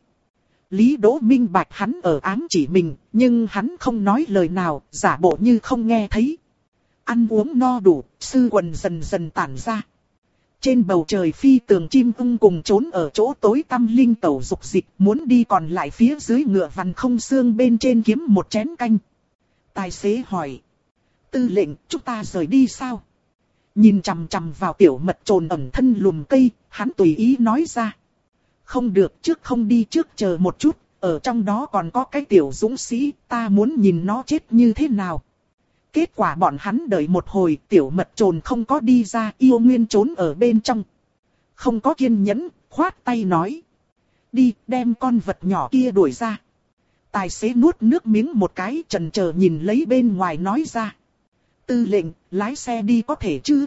Lý Đỗ minh bạch hắn ở ám chỉ mình, nhưng hắn không nói lời nào, giả bộ như không nghe thấy. Ăn uống no đủ, sư quần dần dần tản ra. Trên bầu trời phi tường chim ưng cùng trốn ở chỗ tối tăm linh tẩu dục dịch, muốn đi còn lại phía dưới ngựa vằn không xương bên trên kiếm một chén canh. Tài xế hỏi. Tư lệnh, chúng ta rời đi sao? Nhìn chằm chằm vào tiểu mật trồn ẩn thân lùm cây, hắn tùy ý nói ra. Không được, trước không đi, trước chờ một chút, ở trong đó còn có cái tiểu dũng sĩ, ta muốn nhìn nó chết như thế nào. Kết quả bọn hắn đợi một hồi, tiểu mật trồn không có đi ra, yêu nguyên trốn ở bên trong. Không có kiên nhẫn, khoát tay nói. Đi, đem con vật nhỏ kia đuổi ra. Tài xế nuốt nước miếng một cái, chần chờ nhìn lấy bên ngoài nói ra. Tư lệnh, lái xe đi có thể chứ?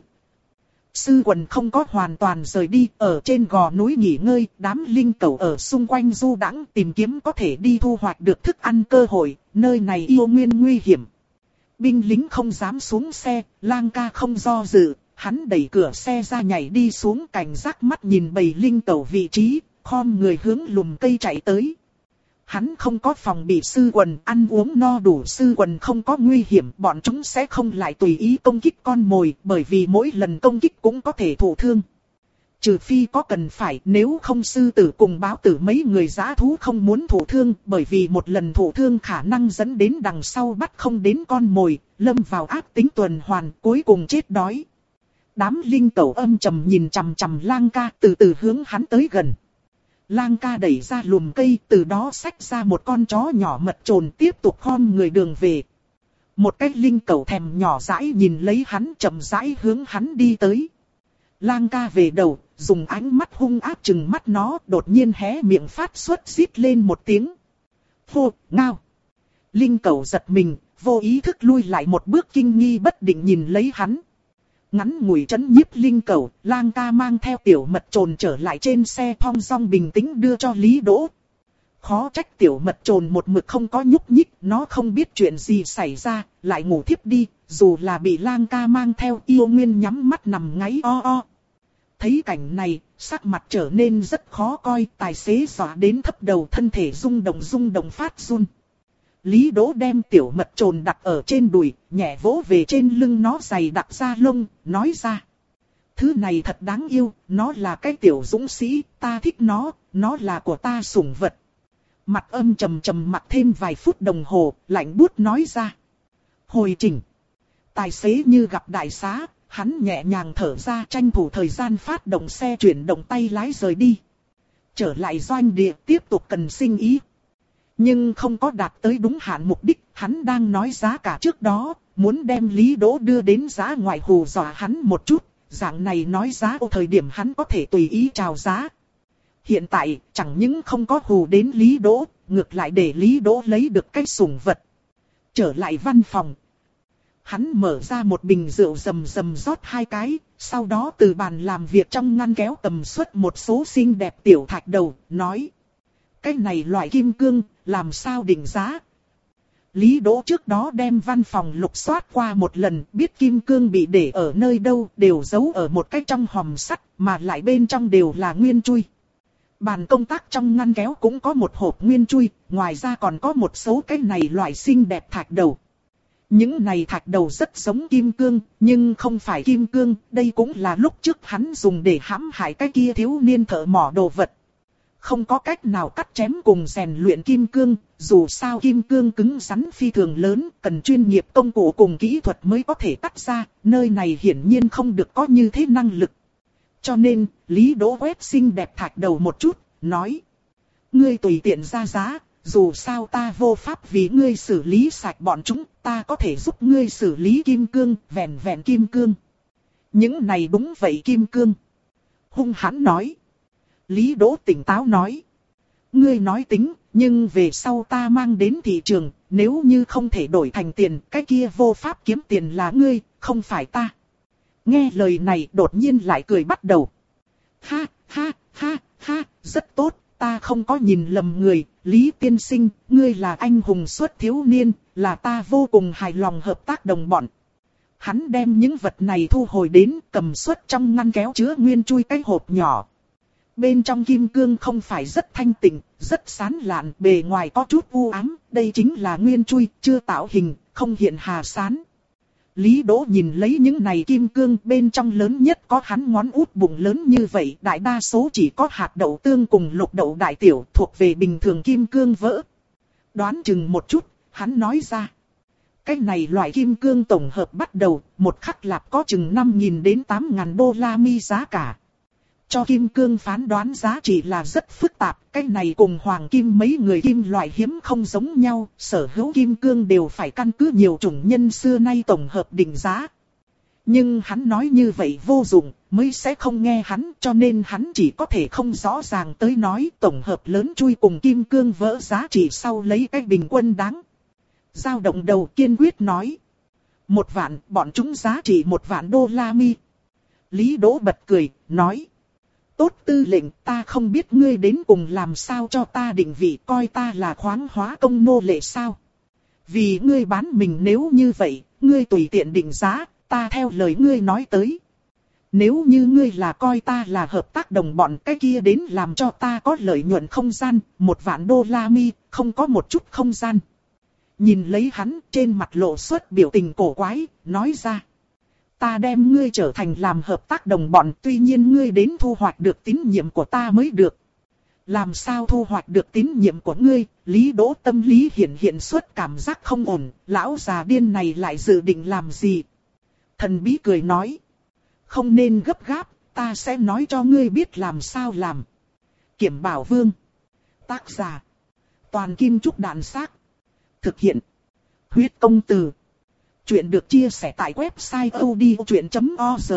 Sư quần không có hoàn toàn rời đi, ở trên gò núi nghỉ ngơi, đám linh cẩu ở xung quanh du đãng tìm kiếm có thể đi thu hoạch được thức ăn cơ hội, nơi này yêu nguyên nguy hiểm. Binh lính không dám xuống xe, Lang ca không do dự, hắn đẩy cửa xe ra nhảy đi xuống, cảnh giác mắt nhìn bầy linh cẩu vị trí, khom người hướng lùm cây chạy tới. Hắn không có phòng bị sư quần, ăn uống no đủ, sư quần không có nguy hiểm, bọn chúng sẽ không lại tùy ý công kích con mồi, bởi vì mỗi lần công kích cũng có thể thụ thương. Trừ phi có cần phải, nếu không sư tử cùng báo tử mấy người dã thú không muốn thụ thương, bởi vì một lần thụ thương khả năng dẫn đến đằng sau bắt không đến con mồi, lâm vào ác tính tuần hoàn, cuối cùng chết đói. Đám linh cẩu âm trầm nhìn chằm chằm Lang ca, từ từ hướng hắn tới gần. Lang ca đẩy ra lùm cây, từ đó xách ra một con chó nhỏ mật trồn, tiếp tục khom người đường về. Một cái linh cẩu thèm nhỏ dãi nhìn lấy hắn, chậm rãi hướng hắn đi tới. Lang ca về đầu, dùng ánh mắt hung ác trừng mắt nó, đột nhiên hé miệng phát xuất rít lên một tiếng. Hô, ngao. Linh cẩu giật mình, vô ý thức lui lại một bước, kinh nghi bất định nhìn lấy hắn. Ngắn ngủi trấn nhiếp linh cẩu, Lang ca mang theo tiểu mật trồn trở lại trên xe, thong dong bình tĩnh đưa cho Lý Đỗ. Khó trách tiểu mật trồn một mực không có nhúc nhích, nó không biết chuyện gì xảy ra, lại ngủ thiếp đi, dù là bị Lang ca mang theo, yêu nguyên nhắm mắt nằm ngáy o o. Thấy cảnh này, sắc mặt trở nên rất khó coi, tài xế dọa đến thấp đầu, thân thể rung động rung động phát run. Lý Đỗ đem tiểu mật trồn đặt ở trên đùi, nhẹ vỗ về trên lưng nó dày đặc da lông, nói ra. Thứ này thật đáng yêu, nó là cái tiểu dũng sĩ, ta thích nó, nó là của ta sủng vật. Mặt âm trầm trầm mặc thêm vài phút đồng hồ, lạnh buốt nói ra. Hồi trình. Tài xế như gặp đại xá, hắn nhẹ nhàng thở ra tranh thủ thời gian phát động xe chuyển động tay lái rời đi. Trở lại doanh địa tiếp tục cần sinh ý. Nhưng không có đạt tới đúng hạn mục đích, hắn đang nói giá cả trước đó, muốn đem Lý Đỗ đưa đến giá ngoại hù dọa hắn một chút, dạng này nói giá ở thời điểm hắn có thể tùy ý chào giá. Hiện tại, chẳng những không có hù đến Lý Đỗ, ngược lại để Lý Đỗ lấy được cái sủng vật. Trở lại văn phòng. Hắn mở ra một bình rượu rầm rầm rót hai cái, sau đó từ bàn làm việc trong ngăn kéo tầm xuất một số xinh đẹp tiểu thạch đầu, nói. Cái này loại kim cương, làm sao định giá? Lý Đỗ trước đó đem văn phòng lục soát qua một lần, biết kim cương bị để ở nơi đâu, đều giấu ở một cái trong hòm sắt, mà lại bên trong đều là nguyên chui. Bàn công tác trong ngăn kéo cũng có một hộp nguyên chui, ngoài ra còn có một số cái này loại xinh đẹp thạch đầu. Những này thạch đầu rất giống kim cương, nhưng không phải kim cương, đây cũng là lúc trước hắn dùng để hãm hại cái kia thiếu niên thợ mỏ đồ vật. Không có cách nào cắt chém cùng rèn luyện kim cương, dù sao kim cương cứng rắn phi thường lớn, cần chuyên nghiệp công cụ cùng kỹ thuật mới có thể cắt ra, nơi này hiển nhiên không được có như thế năng lực. Cho nên, Lý Đỗ quét xinh đẹp thạch đầu một chút, nói. Ngươi tùy tiện ra giá, dù sao ta vô pháp vì ngươi xử lý sạch bọn chúng, ta có thể giúp ngươi xử lý kim cương, vẹn vẹn kim cương. Những này đúng vậy kim cương. Hung hãn nói. Lý Đỗ tỉnh táo nói. Ngươi nói tính, nhưng về sau ta mang đến thị trường, nếu như không thể đổi thành tiền, cái kia vô pháp kiếm tiền là ngươi, không phải ta. Nghe lời này đột nhiên lại cười bắt đầu. Ha, ha, ha, ha, rất tốt, ta không có nhìn lầm người, Lý tiên sinh, ngươi là anh hùng xuất thiếu niên, là ta vô cùng hài lòng hợp tác đồng bọn. Hắn đem những vật này thu hồi đến, cầm xuất trong ngăn kéo chứa nguyên chui cái hộp nhỏ. Bên trong kim cương không phải rất thanh tịnh, rất sán lạn, bề ngoài có chút u ám, đây chính là nguyên chui, chưa tạo hình, không hiện hà sán. Lý Đỗ nhìn lấy những này kim cương, bên trong lớn nhất có hắn ngón út bụng lớn như vậy, đại đa số chỉ có hạt đậu tương cùng lục đậu đại tiểu, thuộc về bình thường kim cương vỡ. Đoán chừng một chút, hắn nói ra. Cái này loại kim cương tổng hợp bắt đầu, một khắc lạp có chừng năm nghìn đến tám nghìn đô la mi giá cả. Cho kim cương phán đoán giá trị là rất phức tạp, cái này cùng hoàng kim mấy người kim loại hiếm không giống nhau, sở hữu kim cương đều phải căn cứ nhiều chủng nhân xưa nay tổng hợp định giá. Nhưng hắn nói như vậy vô dụng, mới sẽ không nghe hắn, cho nên hắn chỉ có thể không rõ ràng tới nói tổng hợp lớn chui cùng kim cương vỡ giá trị sau lấy cái bình quân đáng. Dao động đầu kiên quyết nói. Một vạn, bọn chúng giá trị một vạn đô la mi. Lý Đỗ bật cười, nói. Tốt tư lệnh, ta không biết ngươi đến cùng làm sao cho ta định vị, coi ta là khoáng hóa công nô lệ sao. Vì ngươi bán mình nếu như vậy, ngươi tùy tiện định giá, ta theo lời ngươi nói tới. Nếu như ngươi là coi ta là hợp tác đồng bọn, cái kia đến làm cho ta có lợi nhuận không gian, một vạn đô la mi, không có một chút không gian. Nhìn lấy hắn, trên mặt lộ xuất biểu tình cổ quái, nói ra. Ta đem ngươi trở thành làm hợp tác đồng bọn, tuy nhiên ngươi đến thu hoạch được tín nhiệm của ta mới được. Làm sao thu hoạch được tín nhiệm của ngươi? Lý Đỗ tâm lý hiện hiện xuất cảm giác không ổn, lão già điên này lại dự định làm gì? Thần bí cười nói. Không nên gấp gáp, ta sẽ nói cho ngươi biết làm sao làm. Kiểm Bảo Vương. Tác giả. Toàn Kim Trúc Đạn Xác. Thực hiện. Huyết Công Từ. Chuyện được chia sẻ tại website odchuyện chấm org.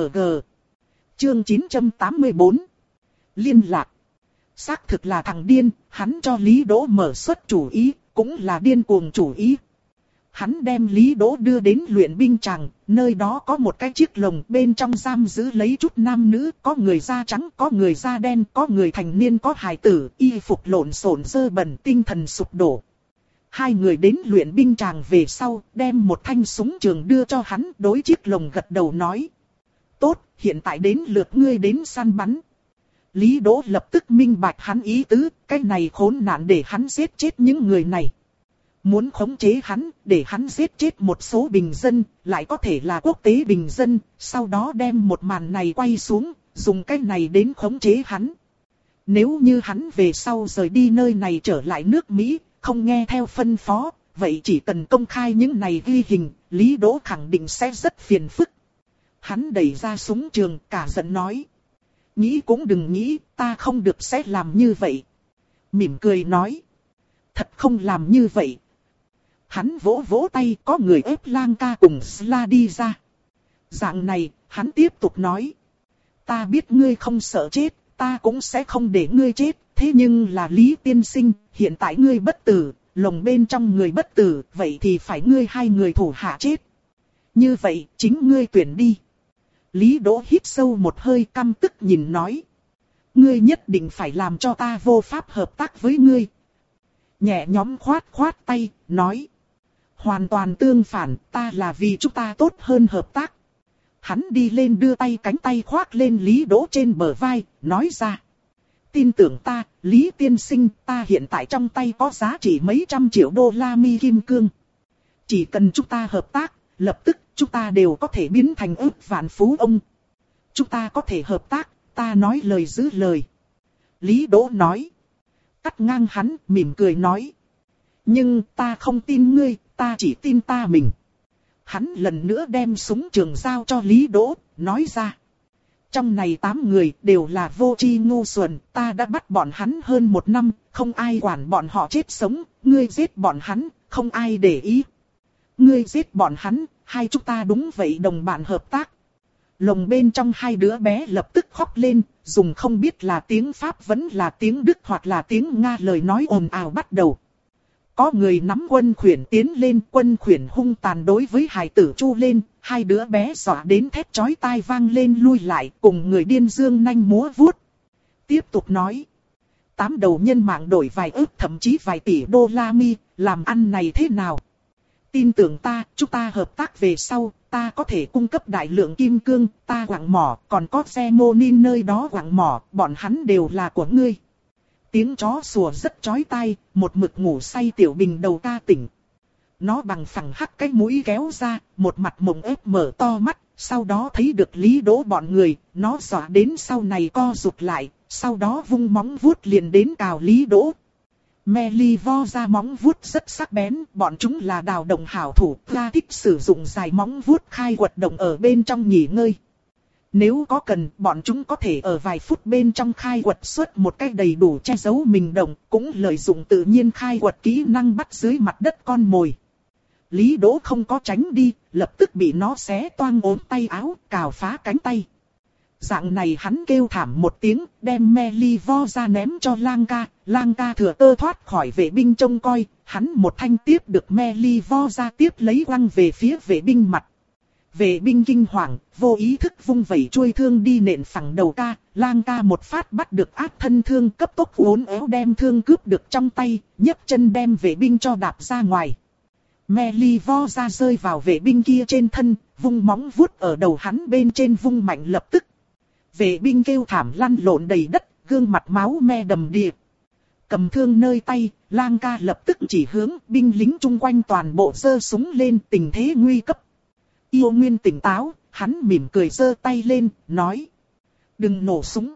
Chương chín trăm tám mươi tư. Liên lạc. Xác thực là thằng điên, hắn cho Lý Đỗ mở xuất chủ ý, cũng là điên cuồng chủ ý. Hắn đem Lý Đỗ đưa đến luyện binh tràng, nơi đó có một cái chiếc lồng, bên trong giam giữ lấy chút nam nữ, có người da trắng, có người da đen, có người thành niên, có hài tử, y phục lộn xộn dơ bẩn, tinh thần sụp đổ. Hai người đến luyện binh tràng về sau, đem một thanh súng trường đưa cho hắn, đối chiếc lồng gật đầu nói. Tốt, hiện tại đến lượt ngươi đến săn bắn. Lý Đỗ lập tức minh bạch hắn ý tứ, cái này khốn nạn để hắn giết chết những người này. Muốn khống chế hắn, để hắn giết chết một số bình dân, lại có thể là quốc tế bình dân, sau đó đem một màn này quay xuống, dùng cái này đến khống chế hắn. Nếu như hắn về sau rời đi nơi này trở lại nước Mỹ, không nghe theo phân phó, vậy chỉ cần công khai những này ghi hình, Lý Đỗ khẳng định sẽ rất phiền phức. Hắn đẩy ra súng trường, cả giận nói. Nghĩ cũng đừng nghĩ, ta không được sẽ làm như vậy. Mỉm cười nói. Thật không làm như vậy. Hắn vỗ vỗ tay, có người ép Lang Ca cùng Sla đi ra. Dạng này, hắn tiếp tục nói. Ta biết ngươi không sợ chết, ta cũng sẽ không để ngươi chết. Thế nhưng là Lý tiên sinh, hiện tại ngươi bất tử, lồng bên trong người bất tử, vậy thì phải ngươi hai người thủ hạ chết. Như vậy, chính ngươi tuyển đi. Lý Đỗ hít sâu một hơi, căm tức nhìn nói. Ngươi nhất định phải làm cho ta vô pháp hợp tác với ngươi. Nhẹ nhõm khoát khoát tay, nói. Hoàn toàn tương phản, ta là vì chúng ta tốt hơn hợp tác. Hắn đi lên đưa tay cánh tay khoác lên Lý Đỗ trên bờ vai, nói ra. Tin tưởng ta, Lý tiên sinh, ta hiện tại trong tay có giá trị mấy trăm triệu đô la mi kim cương. Chỉ cần chúng ta hợp tác, lập tức chúng ta đều có thể biến thành ức vạn phú ông. Chúng ta có thể hợp tác, ta nói lời giữ lời. Lý Đỗ nói. Cắt ngang hắn, mỉm cười nói. Nhưng ta không tin ngươi, ta chỉ tin ta mình. Hắn lần nữa đem súng trường giao cho Lý Đỗ, nói ra. Trong này tám người đều là vô tri ngu xuẩn, ta đã bắt bọn hắn hơn một năm, không ai quản bọn họ chết sống, ngươi giết bọn hắn, không ai để ý. Ngươi giết bọn hắn, hai chúng ta đúng vậy đồng bạn hợp tác. Lồng bên trong hai đứa bé lập tức khóc lên, dùng không biết là tiếng Pháp vẫn là tiếng Đức hoặc là tiếng Nga lời nói ồn ào bắt đầu. Có người nắm quân khuyển tiến lên, quân khuyển hung tàn đối với hài tử chu lên, hai đứa bé dọa đến thét chói tai vang lên lui lại, cùng người điên dương nanh múa vuốt. Tiếp tục nói, tám đầu nhân mạng đổi vài ức thậm chí vài tỷ đô la mi, làm ăn này thế nào? Tin tưởng ta, chúng ta hợp tác về sau, ta có thể cung cấp đại lượng kim cương, ta quặng mỏ, còn có xe mô nin nơi đó quặng mỏ, bọn hắn đều là của ngươi. Tiếng chó sủa rất chói tai, một mực ngủ say Tiểu Bình đầu ca tỉnh. Nó bằng phẳng hắc cái mũi kéo ra, một mặt mộng ép mở to mắt, sau đó thấy được Lý Đỗ bọn người, nó dọa đến sau này co rụt lại, sau đó vung móng vuốt liền đến cào Lý Đỗ. Melly vo ra móng vuốt rất sắc bén, bọn chúng là đào động hảo thủ, ra thích sử dụng dài móng vuốt khai quật động ở bên trong nghỉ ngơi. Nếu có cần, bọn chúng có thể ở vài phút bên trong khai quật xuất một cách đầy đủ che giấu mình động, cũng lợi dụng tự nhiên khai quật kỹ năng bắt dưới mặt đất con mồi. Lý Đỗ không có tránh đi, lập tức bị nó xé toang ốm tay áo, cào phá cánh tay. Dạng này hắn kêu thảm một tiếng, đem Melly vo ra ném cho Lang Ca, Lang Ca thừa cơ thoát khỏi vệ binh trông coi, hắn một thanh tiếp được Melly vo ra tiếp lấy quăng về phía vệ binh mặt. Vệ binh kinh hoàng, vô ý thức vung vẩy chuôi thương đi nện phẳng đầu Ca, Lang Ca một phát bắt được ác thân thương cấp tốc uốn éo đem thương cướp được trong tay, nhấc chân đem vệ binh cho đạp ra ngoài. Melly vo ra rơi vào vệ binh kia trên thân, vung móng vuốt ở đầu hắn bên trên vung mạnh lập tức. Vệ binh kêu thảm lăn lộn đầy đất, gương mặt máu me đầm đìa. Cầm thương nơi tay, Lang Ca lập tức chỉ hướng binh lính chung quanh toàn bộ giơ súng lên, tình thế nguy cấp. Yêu Nguyên tỉnh táo, hắn mỉm cười giơ tay lên, nói. Đừng nổ súng.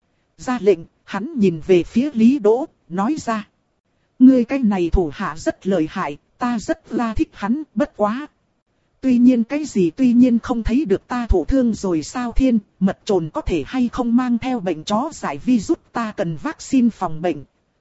Ra lệnh, hắn nhìn về phía Lý Đỗ, nói ra. Ngươi cái này thủ hạ rất lợi hại, ta rất là thích hắn, bất quá. Tuy nhiên cái gì tuy nhiên không thấy được ta thổ thương rồi sao thiên, mật trồn có thể hay không mang theo bệnh chó giải virus, ta cần vaccine phòng bệnh.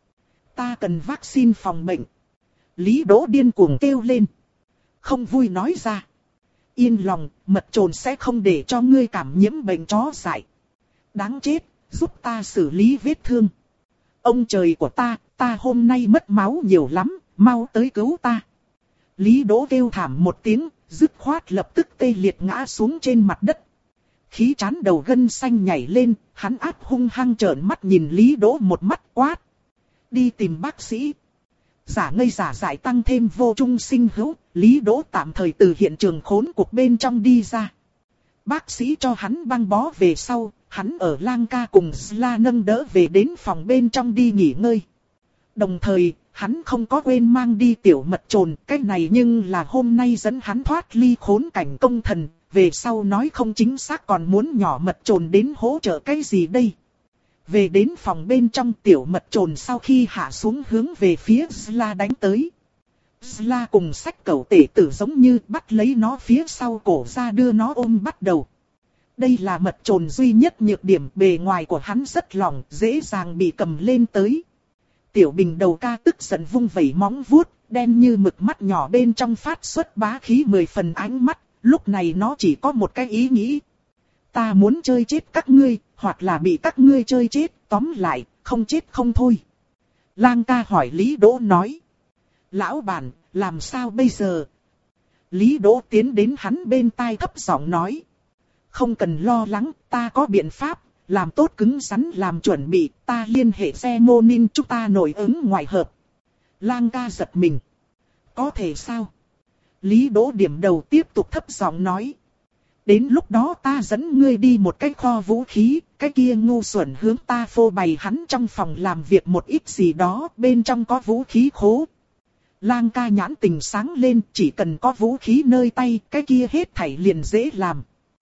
Ta cần vaccine phòng bệnh. Lý Đỗ điên cuồng kêu lên. Không vui nói ra. Yên lòng, mật trồn sẽ không để cho ngươi cảm nhiễm bệnh chó dại. Đáng chết, giúp ta xử lý vết thương. Ông trời của ta, ta hôm nay mất máu nhiều lắm, mau tới cứu ta. Lý Đỗ kêu thảm một tiếng, dứt khoát lập tức tê liệt ngã xuống trên mặt đất. Khí chán đầu gân xanh nhảy lên, hắn áp hung hăng trợn mắt nhìn Lý Đỗ một mắt quát. Đi tìm bác sĩ. Giả ngây giả dại tăng thêm vô trung sinh hữu, Lý Đỗ tạm thời từ hiện trường khốn cuộc bên trong đi ra. Bác sĩ cho hắn băng bó về sau, hắn ở Lang Ca cùng Sla nâng đỡ về đến phòng bên trong đi nghỉ ngơi. Đồng thời, hắn không có quên mang đi tiểu mật trồn, cái này nhưng là hôm nay dẫn hắn thoát ly khốn cảnh công thần, về sau nói không chính xác còn muốn nhỏ mật trồn đến hỗ trợ cái gì đây. Về đến phòng bên trong tiểu mật trồn sau khi hạ xuống hướng về phía Sla đánh tới. La cùng sách cẩu tể tử giống như bắt lấy nó phía sau cổ ra đưa nó ôm bắt đầu. Đây là mật trồn duy nhất nhược điểm, bề ngoài của hắn rất lỏng, dễ dàng bị cầm lên tới. Tiểu Bình đầu ca tức giận vung vẩy móng vuốt, đen như mực mắt nhỏ bên trong phát xuất bá khí mười phần ánh mắt, lúc này nó chỉ có một cái ý nghĩ. Ta muốn chơi chết các ngươi, hoặc là bị các ngươi chơi chết, tóm lại, không chết không thôi. Lang ca hỏi Lý Đỗ nói. Lão bản, làm sao bây giờ? Lý Đỗ tiến đến hắn bên tai thấp giọng nói. Không cần lo lắng, ta có biện pháp, làm tốt cứng rắn làm chuẩn bị, ta liên hệ xe mô ninh chúng ta nội ứng ngoại hợp. Lang ca giật mình. Có thể sao? Lý Đỗ điểm đầu tiếp tục thấp giọng nói. Đến lúc đó ta dẫn ngươi đi một cái kho vũ khí, cái kia ngu xuẩn hướng ta phô bày hắn trong phòng làm việc một ít gì đó, bên trong có vũ khí khố. Lang ca nhãn tình sáng lên, chỉ cần có vũ khí nơi tay, cái kia hết thảy liền dễ làm.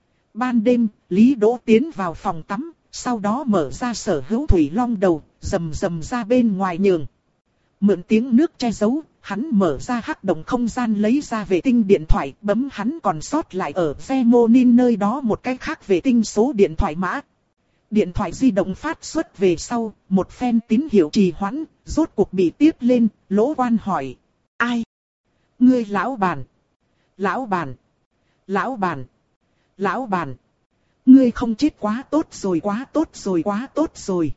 Ban đêm, Lý Đỗ tiến vào phòng tắm, sau đó mở ra sở hữu thủy long đầu, rầm rầm ra bên ngoài nhường. Mượn tiếng nước che giấu, hắn mở ra hắc động không gian lấy ra vệ tinh điện thoại, bấm hắn còn sót lại ở Phemonin nơi đó một cái khác vệ tinh số điện thoại mã. Điện thoại di động phát xuất về sau, một phen tín hiệu trì hoãn, rốt cuộc bị tiếp lên, Lỗ Quan hỏi. Ai? Ngươi lão bản. Lão bản. Lão bản. Lão bản. Ngươi không chết quá tốt rồi quá tốt rồi quá tốt rồi.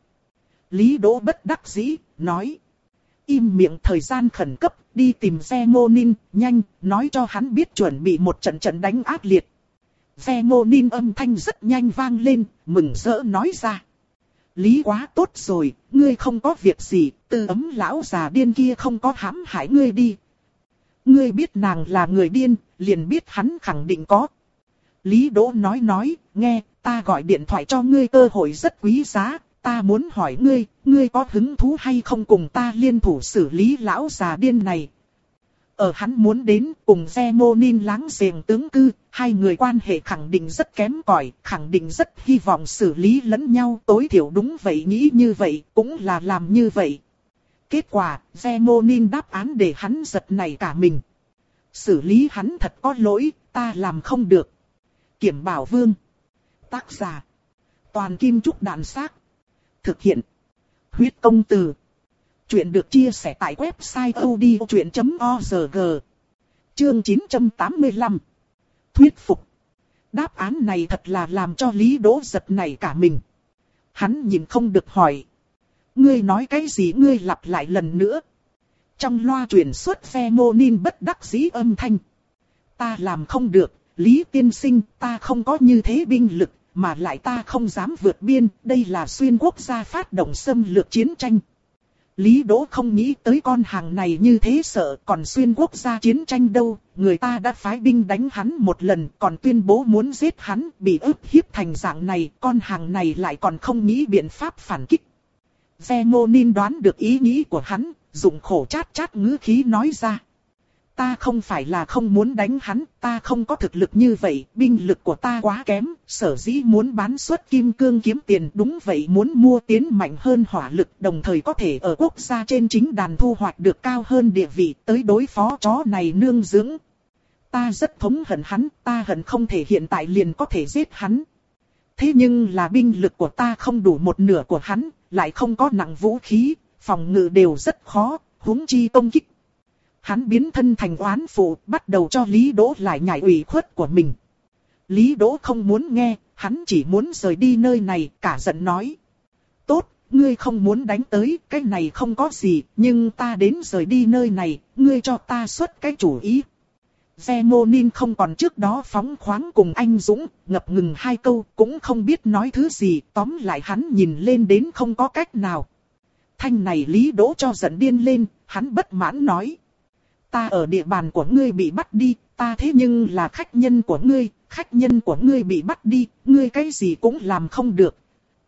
Lý Đỗ bất đắc dĩ, nói. Im miệng, thời gian khẩn cấp, đi tìm Phemonin, nhanh, nói cho hắn biết chuẩn bị một trận trận đánh ác liệt. Phemonin âm thanh rất nhanh vang lên, mừng rỡ nói ra. Lý quá tốt rồi, ngươi không có việc gì, Tư Ấm lão già điên kia không có hãm hại ngươi đi. Ngươi biết nàng là người điên, liền biết hắn khẳng định có. Lý Đỗ nói nói, nghe, ta gọi điện thoại cho ngươi cơ hội rất quý giá, ta muốn hỏi ngươi, ngươi có hứng thú hay không cùng ta liên thủ xử lý lão già điên này. Ở hắn muốn đến cùng Phemonin láng giềng tướng cư, hai người quan hệ khẳng định rất kém cỏi, khẳng định rất hy vọng xử lý lẫn nhau, tối thiểu đúng vậy, nghĩ như vậy, cũng là làm như vậy. Kết quả, Phemonin đáp án để hắn giật nảy cả mình. Xử lý hắn thật có lỗi, ta làm không được. Kiểm Bảo Vương. Tác giả. Toàn Kim Trúc Đạn Xác. Thực hiện. Huyết Công Từ. Chuyện được chia sẻ tại website odchuyện chấm org. Chương chín trăm tám mươi lăm. Thuyết phục. Đáp án này thật là làm cho Lý Đỗ giật nảy cả mình. Hắn nhìn không được hỏi. Ngươi nói cái gì, ngươi lặp lại lần nữa. Trong loa truyền xuất Phemonin bất đắc dĩ âm thanh. Ta làm không được, Lý tiên sinh, ta không có như thế binh lực, mà lại ta không dám vượt biên, đây là xuyên quốc gia phát động xâm lược chiến tranh. Lý Đỗ không nghĩ tới con hàng này như thế sợ, còn xuyên quốc gia chiến tranh đâu, người ta đã phái binh đánh hắn một lần, còn tuyên bố muốn giết hắn, bị ức hiếp thành dạng này, con hàng này lại còn không nghĩ biện pháp phản kích. Phemonin đoán được ý nghĩ của hắn, dùng khổ chát chát ngữ khí nói ra. Ta không phải là không muốn đánh hắn, ta không có thực lực như vậy, binh lực của ta quá kém, sở dĩ muốn bán xuất kim cương kiếm tiền, đúng vậy, muốn mua tiến mạnh hơn hỏa lực, đồng thời có thể ở quốc gia trên chính đàn thu hoạch được cao hơn địa vị, tới đối phó chó này nương dưỡng. Ta rất thống hận hắn, ta hận không thể hiện tại liền có thể giết hắn. Thế nhưng là binh lực của ta không đủ một nửa của hắn, lại không có nặng vũ khí, phòng ngự đều rất khó, huống chi công kích. Hắn biến thân thành oán phụ, bắt đầu cho Lý Đỗ lại nhảy ủy khuất của mình. Lý Đỗ không muốn nghe, hắn chỉ muốn rời đi nơi này, cả giận nói. Tốt, ngươi không muốn đánh tới, cái này không có gì, nhưng ta đến rời đi nơi này, ngươi cho ta xuất cái chủ ý. Phemonin không còn trước đó phóng khoáng cùng anh Dũng, ngập ngừng hai câu, cũng không biết nói thứ gì, tóm lại hắn nhìn lên đến không có cách nào. Thanh này Lý Đỗ cho giận điên lên, hắn bất mãn nói. Ta ở địa bàn của ngươi bị bắt đi, ta thế nhưng là khách nhân của ngươi, khách nhân của ngươi bị bắt đi, ngươi cái gì cũng làm không được.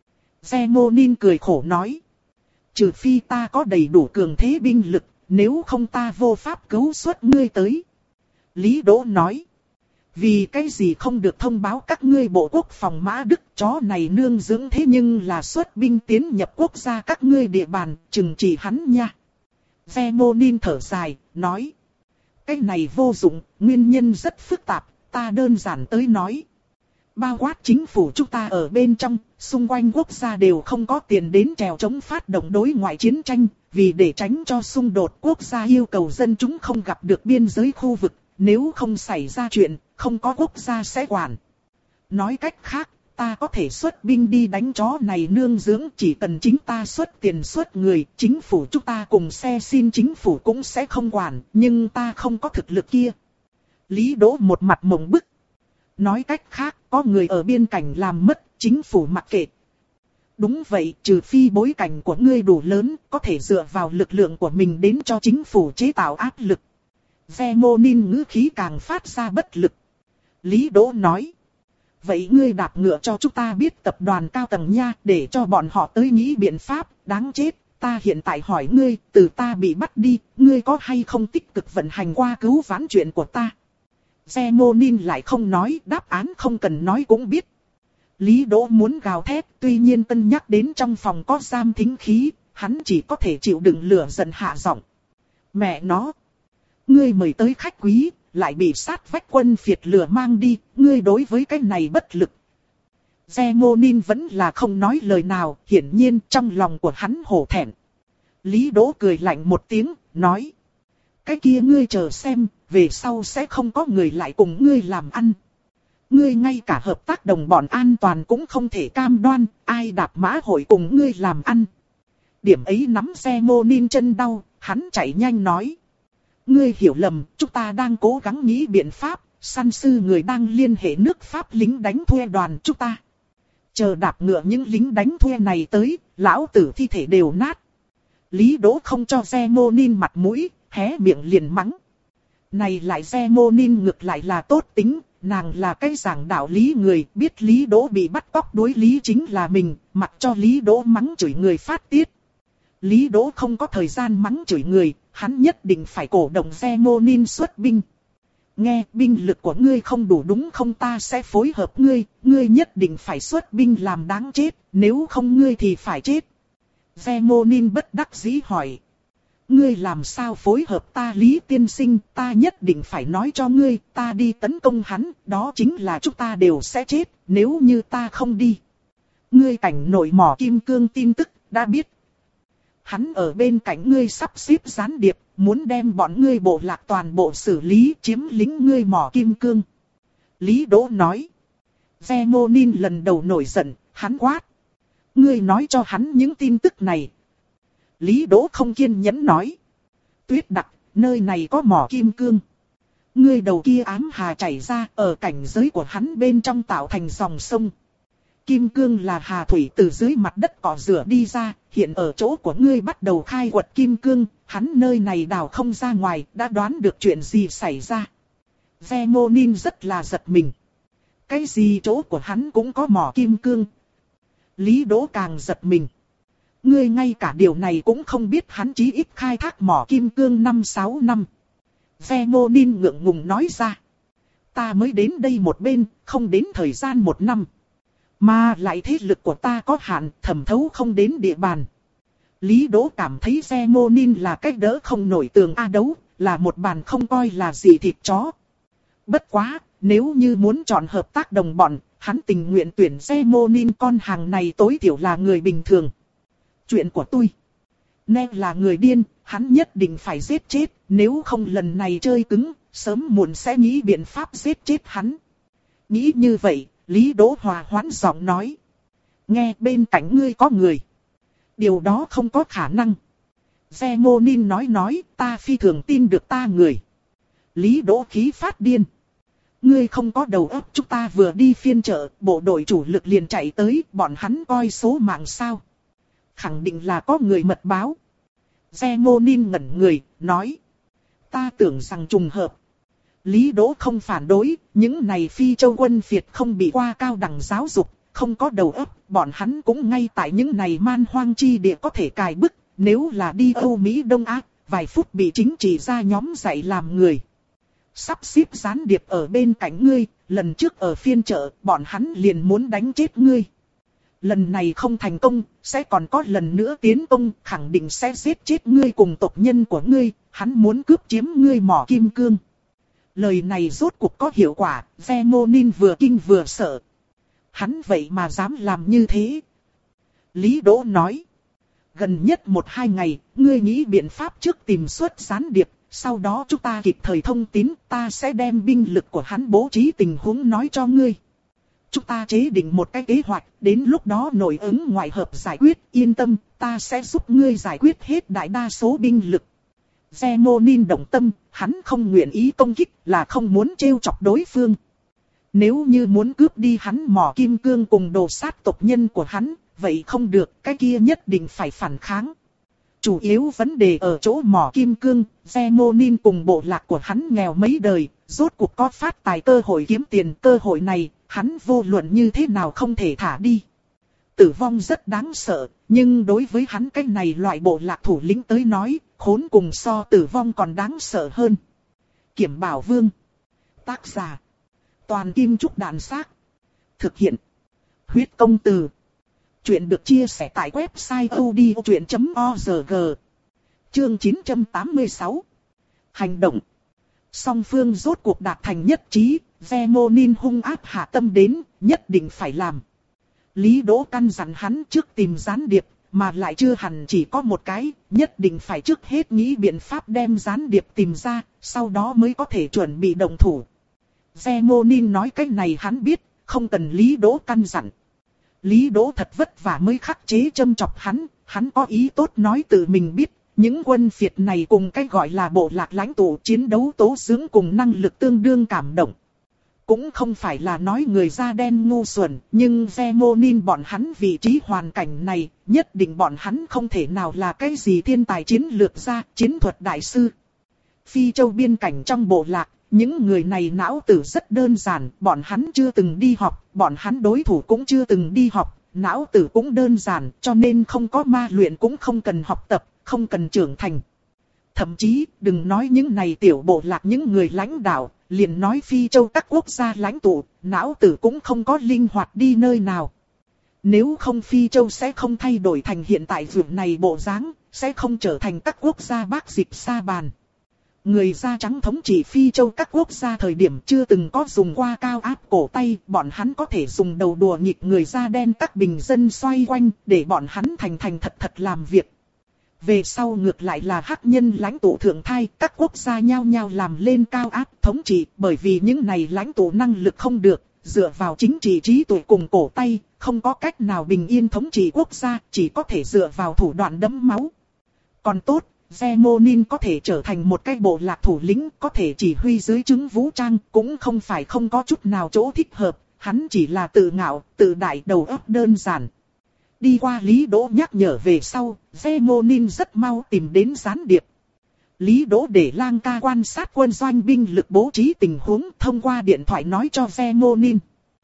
Phemonin cười khổ nói. Trừ phi ta có đầy đủ cường thế binh lực, nếu không ta vô pháp cứu xuất ngươi tới. Lý Đỗ nói. Vì cái gì không được thông báo các ngươi bộ quốc phòng Mã Đức, chó này nương dưỡng thế nhưng là xuất binh tiến nhập quốc gia các ngươi địa bàn, trừng trị hắn nha. Phemonin thở dài, nói. Cái này vô dụng, nguyên nhân rất phức tạp, ta đơn giản tới nói. Bao quát chính phủ chúng ta ở bên trong, xung quanh quốc gia đều không có tiền đến trèo chống phát động đối ngoại chiến tranh, vì để tránh cho xung đột quốc gia yêu cầu dân chúng không gặp được biên giới khu vực, nếu không xảy ra chuyện, không có quốc gia sẽ quản. Nói cách khác, ta có thể xuất binh đi đánh chó này nương dưỡng, chỉ cần chính ta xuất tiền xuất người, chính phủ chúng ta cùng xe xin chính phủ cũng sẽ không quản, nhưng ta không có thực lực kia. Lý Đỗ một mặt mộng bức. Nói cách khác, có người ở biên cảnh làm mất, chính phủ mặc kệ. Đúng vậy, trừ phi bối cảnh của ngươi đủ lớn, có thể dựa vào lực lượng của mình đến cho chính phủ chế tạo áp lực. Zemonin ngữ khí càng phát ra bất lực. Lý Đỗ nói. Vậy ngươi đạp ngựa cho chúng ta biết tập đoàn cao tầng nha, để cho bọn họ tới nghĩ biện pháp, đáng chết. Ta hiện tại hỏi ngươi, từ ta bị bắt đi, ngươi có hay không tích cực vận hành qua cứu vãn chuyện của ta? Zemonin lại không nói, đáp án không cần nói cũng biết. Lý Đỗ muốn gào thét, tuy nhiên cân nhắc đến trong phòng có giam thính khí, hắn chỉ có thể chịu đựng lửa giận hạ giọng. Mẹ nó! Ngươi mời tới khách quý, lại bị sát vách quân phiệt lửa mang đi, ngươi đối với cái này bất lực. Zemonin vẫn là không nói lời nào, hiển nhiên trong lòng của hắn hổ thẹn. Lý Đỗ cười lạnh một tiếng, nói. Cái kia ngươi chờ xem, về sau sẽ không có người lại cùng ngươi làm ăn. Ngươi ngay cả hợp tác đồng bọn an toàn cũng không thể cam đoan, ai đạp mã hội cùng ngươi làm ăn. Điểm ấy nắm Zemonin chân đau, hắn chạy nhanh nói. Ngươi hiểu lầm, chúng ta đang cố gắng nghĩ biện pháp, săn sư người đang liên hệ nước Pháp lính đánh thuê đoàn chúng ta. Chờ đạp ngựa những lính đánh thuê này tới, lão tử thi thể đều nát. Lý Đỗ không cho Zemonin mặt mũi, hé miệng liền mắng. Này lại Zemonin ngược lại là tốt tính, nàng là cái giảng đạo lý người, biết Lý Đỗ bị bắt cóc đối lý chính là mình, mặc cho Lý Đỗ mắng chửi người phát tiết. Lý Đỗ không có thời gian mắng chửi người, hắn nhất định phải cổ động Zemonin xuất binh. Nghe, binh lực của ngươi không đủ đúng không, ta sẽ phối hợp ngươi, ngươi nhất định phải xuất binh làm đáng chết, nếu không ngươi thì phải chết. Zemonin bất đắc dĩ hỏi. Ngươi làm sao phối hợp ta Lý tiên sinh, ta nhất định phải nói cho ngươi, ta đi tấn công hắn, đó chính là chúng ta đều sẽ chết, nếu như ta không đi. Ngươi cảnh nội mỏ kim cương tin tức, đã biết. Hắn ở bên cạnh ngươi sắp xếp gián điệp, muốn đem bọn ngươi bộ lạc toàn bộ xử lý, chiếm lĩnh ngươi mỏ kim cương. Lý Đỗ nói. Zemonin lần đầu nổi giận, hắn quát. Ngươi nói cho hắn những tin tức này. Lý Đỗ không kiên nhẫn nói. Tuyết đặc, nơi này có mỏ kim cương. Ngươi đầu kia ám hà chảy ra, ở cảnh giới của hắn bên trong tạo thành dòng sông. Kim cương là hà thủy từ dưới mặt đất cỏ rửa đi ra, hiện ở chỗ của ngươi bắt đầu khai quật kim cương, hắn nơi này đào không ra ngoài, đã đoán được chuyện gì xảy ra. Zemonin rất là giật mình. Cái gì chỗ của hắn cũng có mỏ kim cương. Lý Đỗ càng giật mình. Ngươi ngay cả điều này cũng không biết, hắn chí ít khai thác mỏ kim cương năm sáu năm. Zemonin ngượng ngùng nói ra. Ta mới đến đây một bên, không đến thời gian một năm. Mà lại thế lực của ta có hạn, thẩm thấu không đến địa bàn. Lý Đỗ cảm thấy Zemonin là cách đỡ không nổi tường A đấu, là một bàn không coi là gì thịt chó. Bất quá, nếu như muốn chọn hợp tác đồng bọn, hắn tình nguyện tuyển Zemonin, con hàng này tối thiểu là người bình thường. Chuyện của tôi. Nên là người điên, hắn nhất định phải giết chết, nếu không lần này chơi cứng, sớm muộn sẽ nghĩ biện pháp giết chết hắn. Nghĩ như vậy, Lý Đỗ hòa hoãn giọng nói. Nghe, bên cạnh ngươi có người. Điều đó không có khả năng. Zemonin nói nói, ta phi thường tin được ta người. Lý Đỗ khí phát điên. Ngươi không có đầu óc, chúng ta vừa đi phiên chợ, bộ đội chủ lực liền chạy tới, bọn hắn coi số mạng sao. Khẳng định là có người mật báo. Zemonin ngẩn người, nói. Ta tưởng rằng trùng hợp. Lý Đỗ không phản đối, những này phi châu quân phiệt không bị qua cao đẳng giáo dục, không có đầu óc, bọn hắn cũng ngay tại những này man hoang chi địa có thể cài bức, nếu là đi Âu Mỹ Đông Á, vài phút bị chính trị ra nhóm dạy làm người. Sắp xếp gián điệp ở bên cạnh ngươi, lần trước ở phiên chợ, bọn hắn liền muốn đánh chết ngươi. Lần này không thành công, sẽ còn có lần nữa tiến công, khẳng định sẽ giết chết ngươi cùng tộc nhân của ngươi, hắn muốn cướp chiếm ngươi mỏ kim cương. Lời này rốt cuộc có hiệu quả, Zemonin vừa kinh vừa sợ. Hắn vậy mà dám làm như thế. Lý Đỗ nói. Gần nhất một hai ngày, ngươi nghĩ biện pháp trước tìm xuất gián điệp, sau đó chúng ta kịp thời thông tín, ta sẽ đem binh lực của hắn bố trí tình huống nói cho ngươi. Chúng ta chế định một cái kế hoạch, đến lúc đó nội ứng ngoại hợp giải quyết, yên tâm, ta sẽ giúp ngươi giải quyết hết đại đa số binh lực. Zemonin động tâm, hắn không nguyện ý công kích, là không muốn trêu chọc đối phương. Nếu như muốn cướp đi hắn mỏ kim cương cùng đồ sát tộc nhân của hắn, vậy không được, cái kia nhất định phải phản kháng. Chủ yếu vấn đề ở chỗ mỏ kim cương, Zemonin cùng bộ lạc của hắn nghèo mấy đời, rốt cuộc có phát tài cơ hội kiếm tiền, cơ hội này, hắn vô luận như thế nào không thể thả đi. Tử vong rất đáng sợ, nhưng đối với hắn cái này loại bộ lạc thủ lĩnh tới nói, khốn cùng so tử vong còn đáng sợ hơn. Kiểm Bảo Vương. Tác giả. Toàn Kim Trúc Đàn Xác. Thực hiện. Huyết Công Từ. Chuyện được chia sẻ tại website odchuyện chấm org. Chương chín trăm tám mươi sáu. Hành động. Song phương rốt cuộc đạt thành nhất trí, Zemonin hung áp hạ tâm đến, nhất định phải làm. Lý Đỗ căn dặn hắn trước tìm gián điệp, mà lại chưa hẳn chỉ có một cái, nhất định phải trước hết nghĩ biện pháp đem gián điệp tìm ra, sau đó mới có thể chuẩn bị động thủ. Zemonin nói cái này hắn biết, không cần Lý Đỗ căn dặn. Lý Đỗ thật vất vả mới khắc chế châm chọc hắn, hắn có ý tốt nói tự mình biết, những quân phiệt này cùng cái gọi là bộ lạc lãnh tụ chiến đấu tố xứng cùng năng lực tương đương cảm động. Cũng không phải là nói người da đen ngu xuẩn, nhưng Zemonin bọn hắn vị trí hoàn cảnh này, nhất định bọn hắn không thể nào là cái gì thiên tài chiến lược gia, chiến thuật đại sư. Phi Châu biên cảnh trong bộ lạc, những người này não tử rất đơn giản, bọn hắn chưa từng đi học, bọn hắn đối thủ cũng chưa từng đi học, não tử cũng đơn giản, cho nên không có ma luyện cũng không cần học tập, không cần trưởng thành. Thậm chí, đừng nói những này tiểu bộ lạc những người lãnh đạo, liền nói Phi Châu các quốc gia lãnh tụ, não tử cũng không có linh hoạt đi nơi nào. Nếu không Phi Châu sẽ không thay đổi thành hiện tại vườn này bộ dáng, sẽ không trở thành các quốc gia bác dịch sa bàn. Người da trắng thống trị Phi Châu các quốc gia thời điểm chưa từng có dùng qua cao áp cổ tay, bọn hắn có thể dùng đầu đùa nghịch người da đen các bình dân xoay quanh, để bọn hắn thành thành thật thật làm việc. Về sau ngược lại là hắc nhân lãnh tụ thượng thai, các quốc gia nhao nhao làm lên cao áp thống trị, bởi vì những này lãnh tụ năng lực không được, dựa vào chính trị trí tuệ cùng cổ tay, không có cách nào bình yên thống trị quốc gia, chỉ có thể dựa vào thủ đoạn đẫm máu. Còn tốt, Zemonin có thể trở thành một cái bộ lạc thủ lĩnh, có thể chỉ huy dưới trướng vũ trang, cũng không phải không có chút nào chỗ thích hợp, hắn chỉ là tự ngạo, tự đại đầu óc đơn giản. Đi qua Lý Đỗ nhắc nhở về sau, Zemonin rất mau tìm đến gián điệp. Lý Đỗ để Lang Ca quan sát quân doanh binh lực bố trí tình huống, thông qua điện thoại nói cho Zemonin.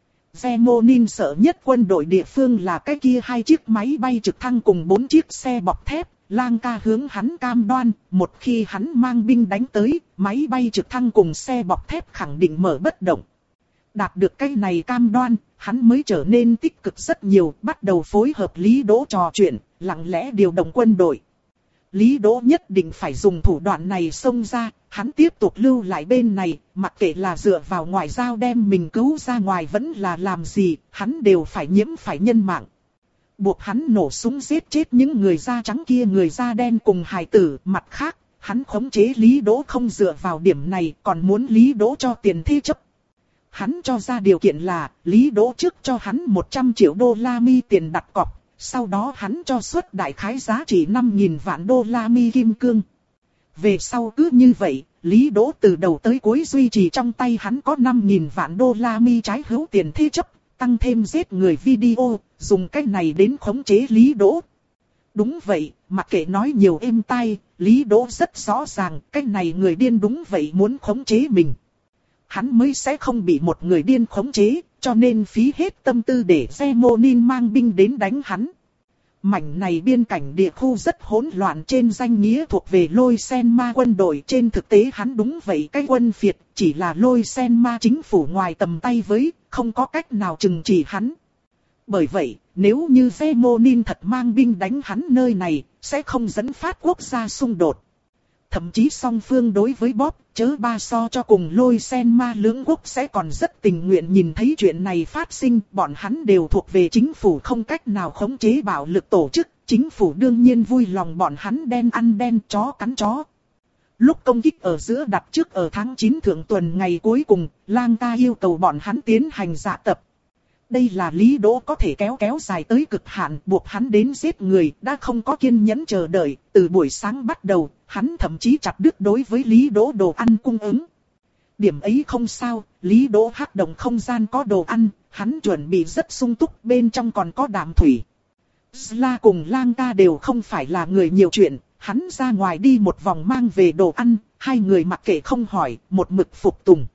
Zemonin sợ nhất quân đội địa phương là cái kia hai chiếc máy bay trực thăng cùng bốn chiếc xe bọc thép. Lang Ca hướng hắn cam đoan, một khi hắn mang binh đánh tới, máy bay trực thăng cùng xe bọc thép khẳng định mở bất động. Đạt được cái này cam đoan, hắn mới trở nên tích cực rất nhiều, bắt đầu phối hợp Lý Đỗ trò chuyện, lặng lẽ điều động quân đội. Lý Đỗ nhất định phải dùng thủ đoạn này xông ra, hắn tiếp tục lưu lại bên này, mặc kệ là dựa vào ngoại giao đem mình cứu ra ngoài vẫn là làm gì, hắn đều phải nhiễm phải nhân mạng. Buộc hắn nổ súng giết chết những người da trắng kia người da đen cùng hài tử, mặt khác, hắn khống chế Lý Đỗ không dựa vào điểm này, còn muốn Lý Đỗ cho tiền thế chấp. Hắn cho ra điều kiện là, Lý Đỗ trước cho hắn một trăm triệu đô la mi tiền đặt cọc, sau đó hắn cho suất đại khái giá trị năm nghìn vạn đô la mi kim cương. Về sau cứ như vậy, Lý Đỗ từ đầu tới cuối duy trì trong tay hắn có năm nghìn vạn đô la mi trái hữu tiền thế chấp, tăng thêm giết người video, dùng cách này đến khống chế Lý Đỗ. Đúng vậy, mặc kệ nói nhiều êm tai, Lý Đỗ rất rõ ràng, cách này người điên đúng vậy muốn khống chế mình. Hắn mới sẽ không bị một người điên khống chế, cho nên phí hết tâm tư để Zemonin mang binh đến đánh hắn. Mảnh này biên cảnh địa khu rất hỗn loạn, trên danh nghĩa thuộc về Lôi Sen Ma quân đội, trên thực tế hắn đúng vậy cái quân phiệt, chỉ là Lôi Sen Ma chính phủ ngoài tầm tay với, không có cách nào trừng trị hắn. Bởi vậy, nếu như Zemonin thật mang binh đánh hắn nơi này, sẽ không dẫn phát quốc gia xung đột. thậm chí song phương đối với bóp, chớ ba so cho cùng lôi sen ma lưỡng quốc sẽ còn rất tình nguyện nhìn thấy chuyện này phát sinh. Bọn hắn đều thuộc về chính phủ không cách nào khống chế bạo lực tổ chức, chính phủ đương nhiên vui lòng bọn hắn đen ăn đen, chó cắn chó. Lúc công kích ở giữa đặt trước ở tháng chín thượng tuần ngày cuối cùng, Lang ca yêu cầu bọn hắn tiến hành dạ tập. Đây là Lý Đỗ có thể kéo kéo dài tới cực hạn, buộc hắn đến giết người, đã không có kiên nhẫn chờ đợi. Từ buổi sáng bắt đầu, hắn thậm chí chặt đứt đối với Lý Đỗ đồ ăn cung ứng. Điểm ấy không sao, Lý Đỗ hắc động không gian có đồ ăn, hắn chuẩn bị rất sung túc, bên trong còn có đạm thủy. Sla cùng Lang ca đều không phải là người nhiều chuyện, hắn ra ngoài đi một vòng mang về đồ ăn, hai người mặc kệ không hỏi, một mực phục tùng.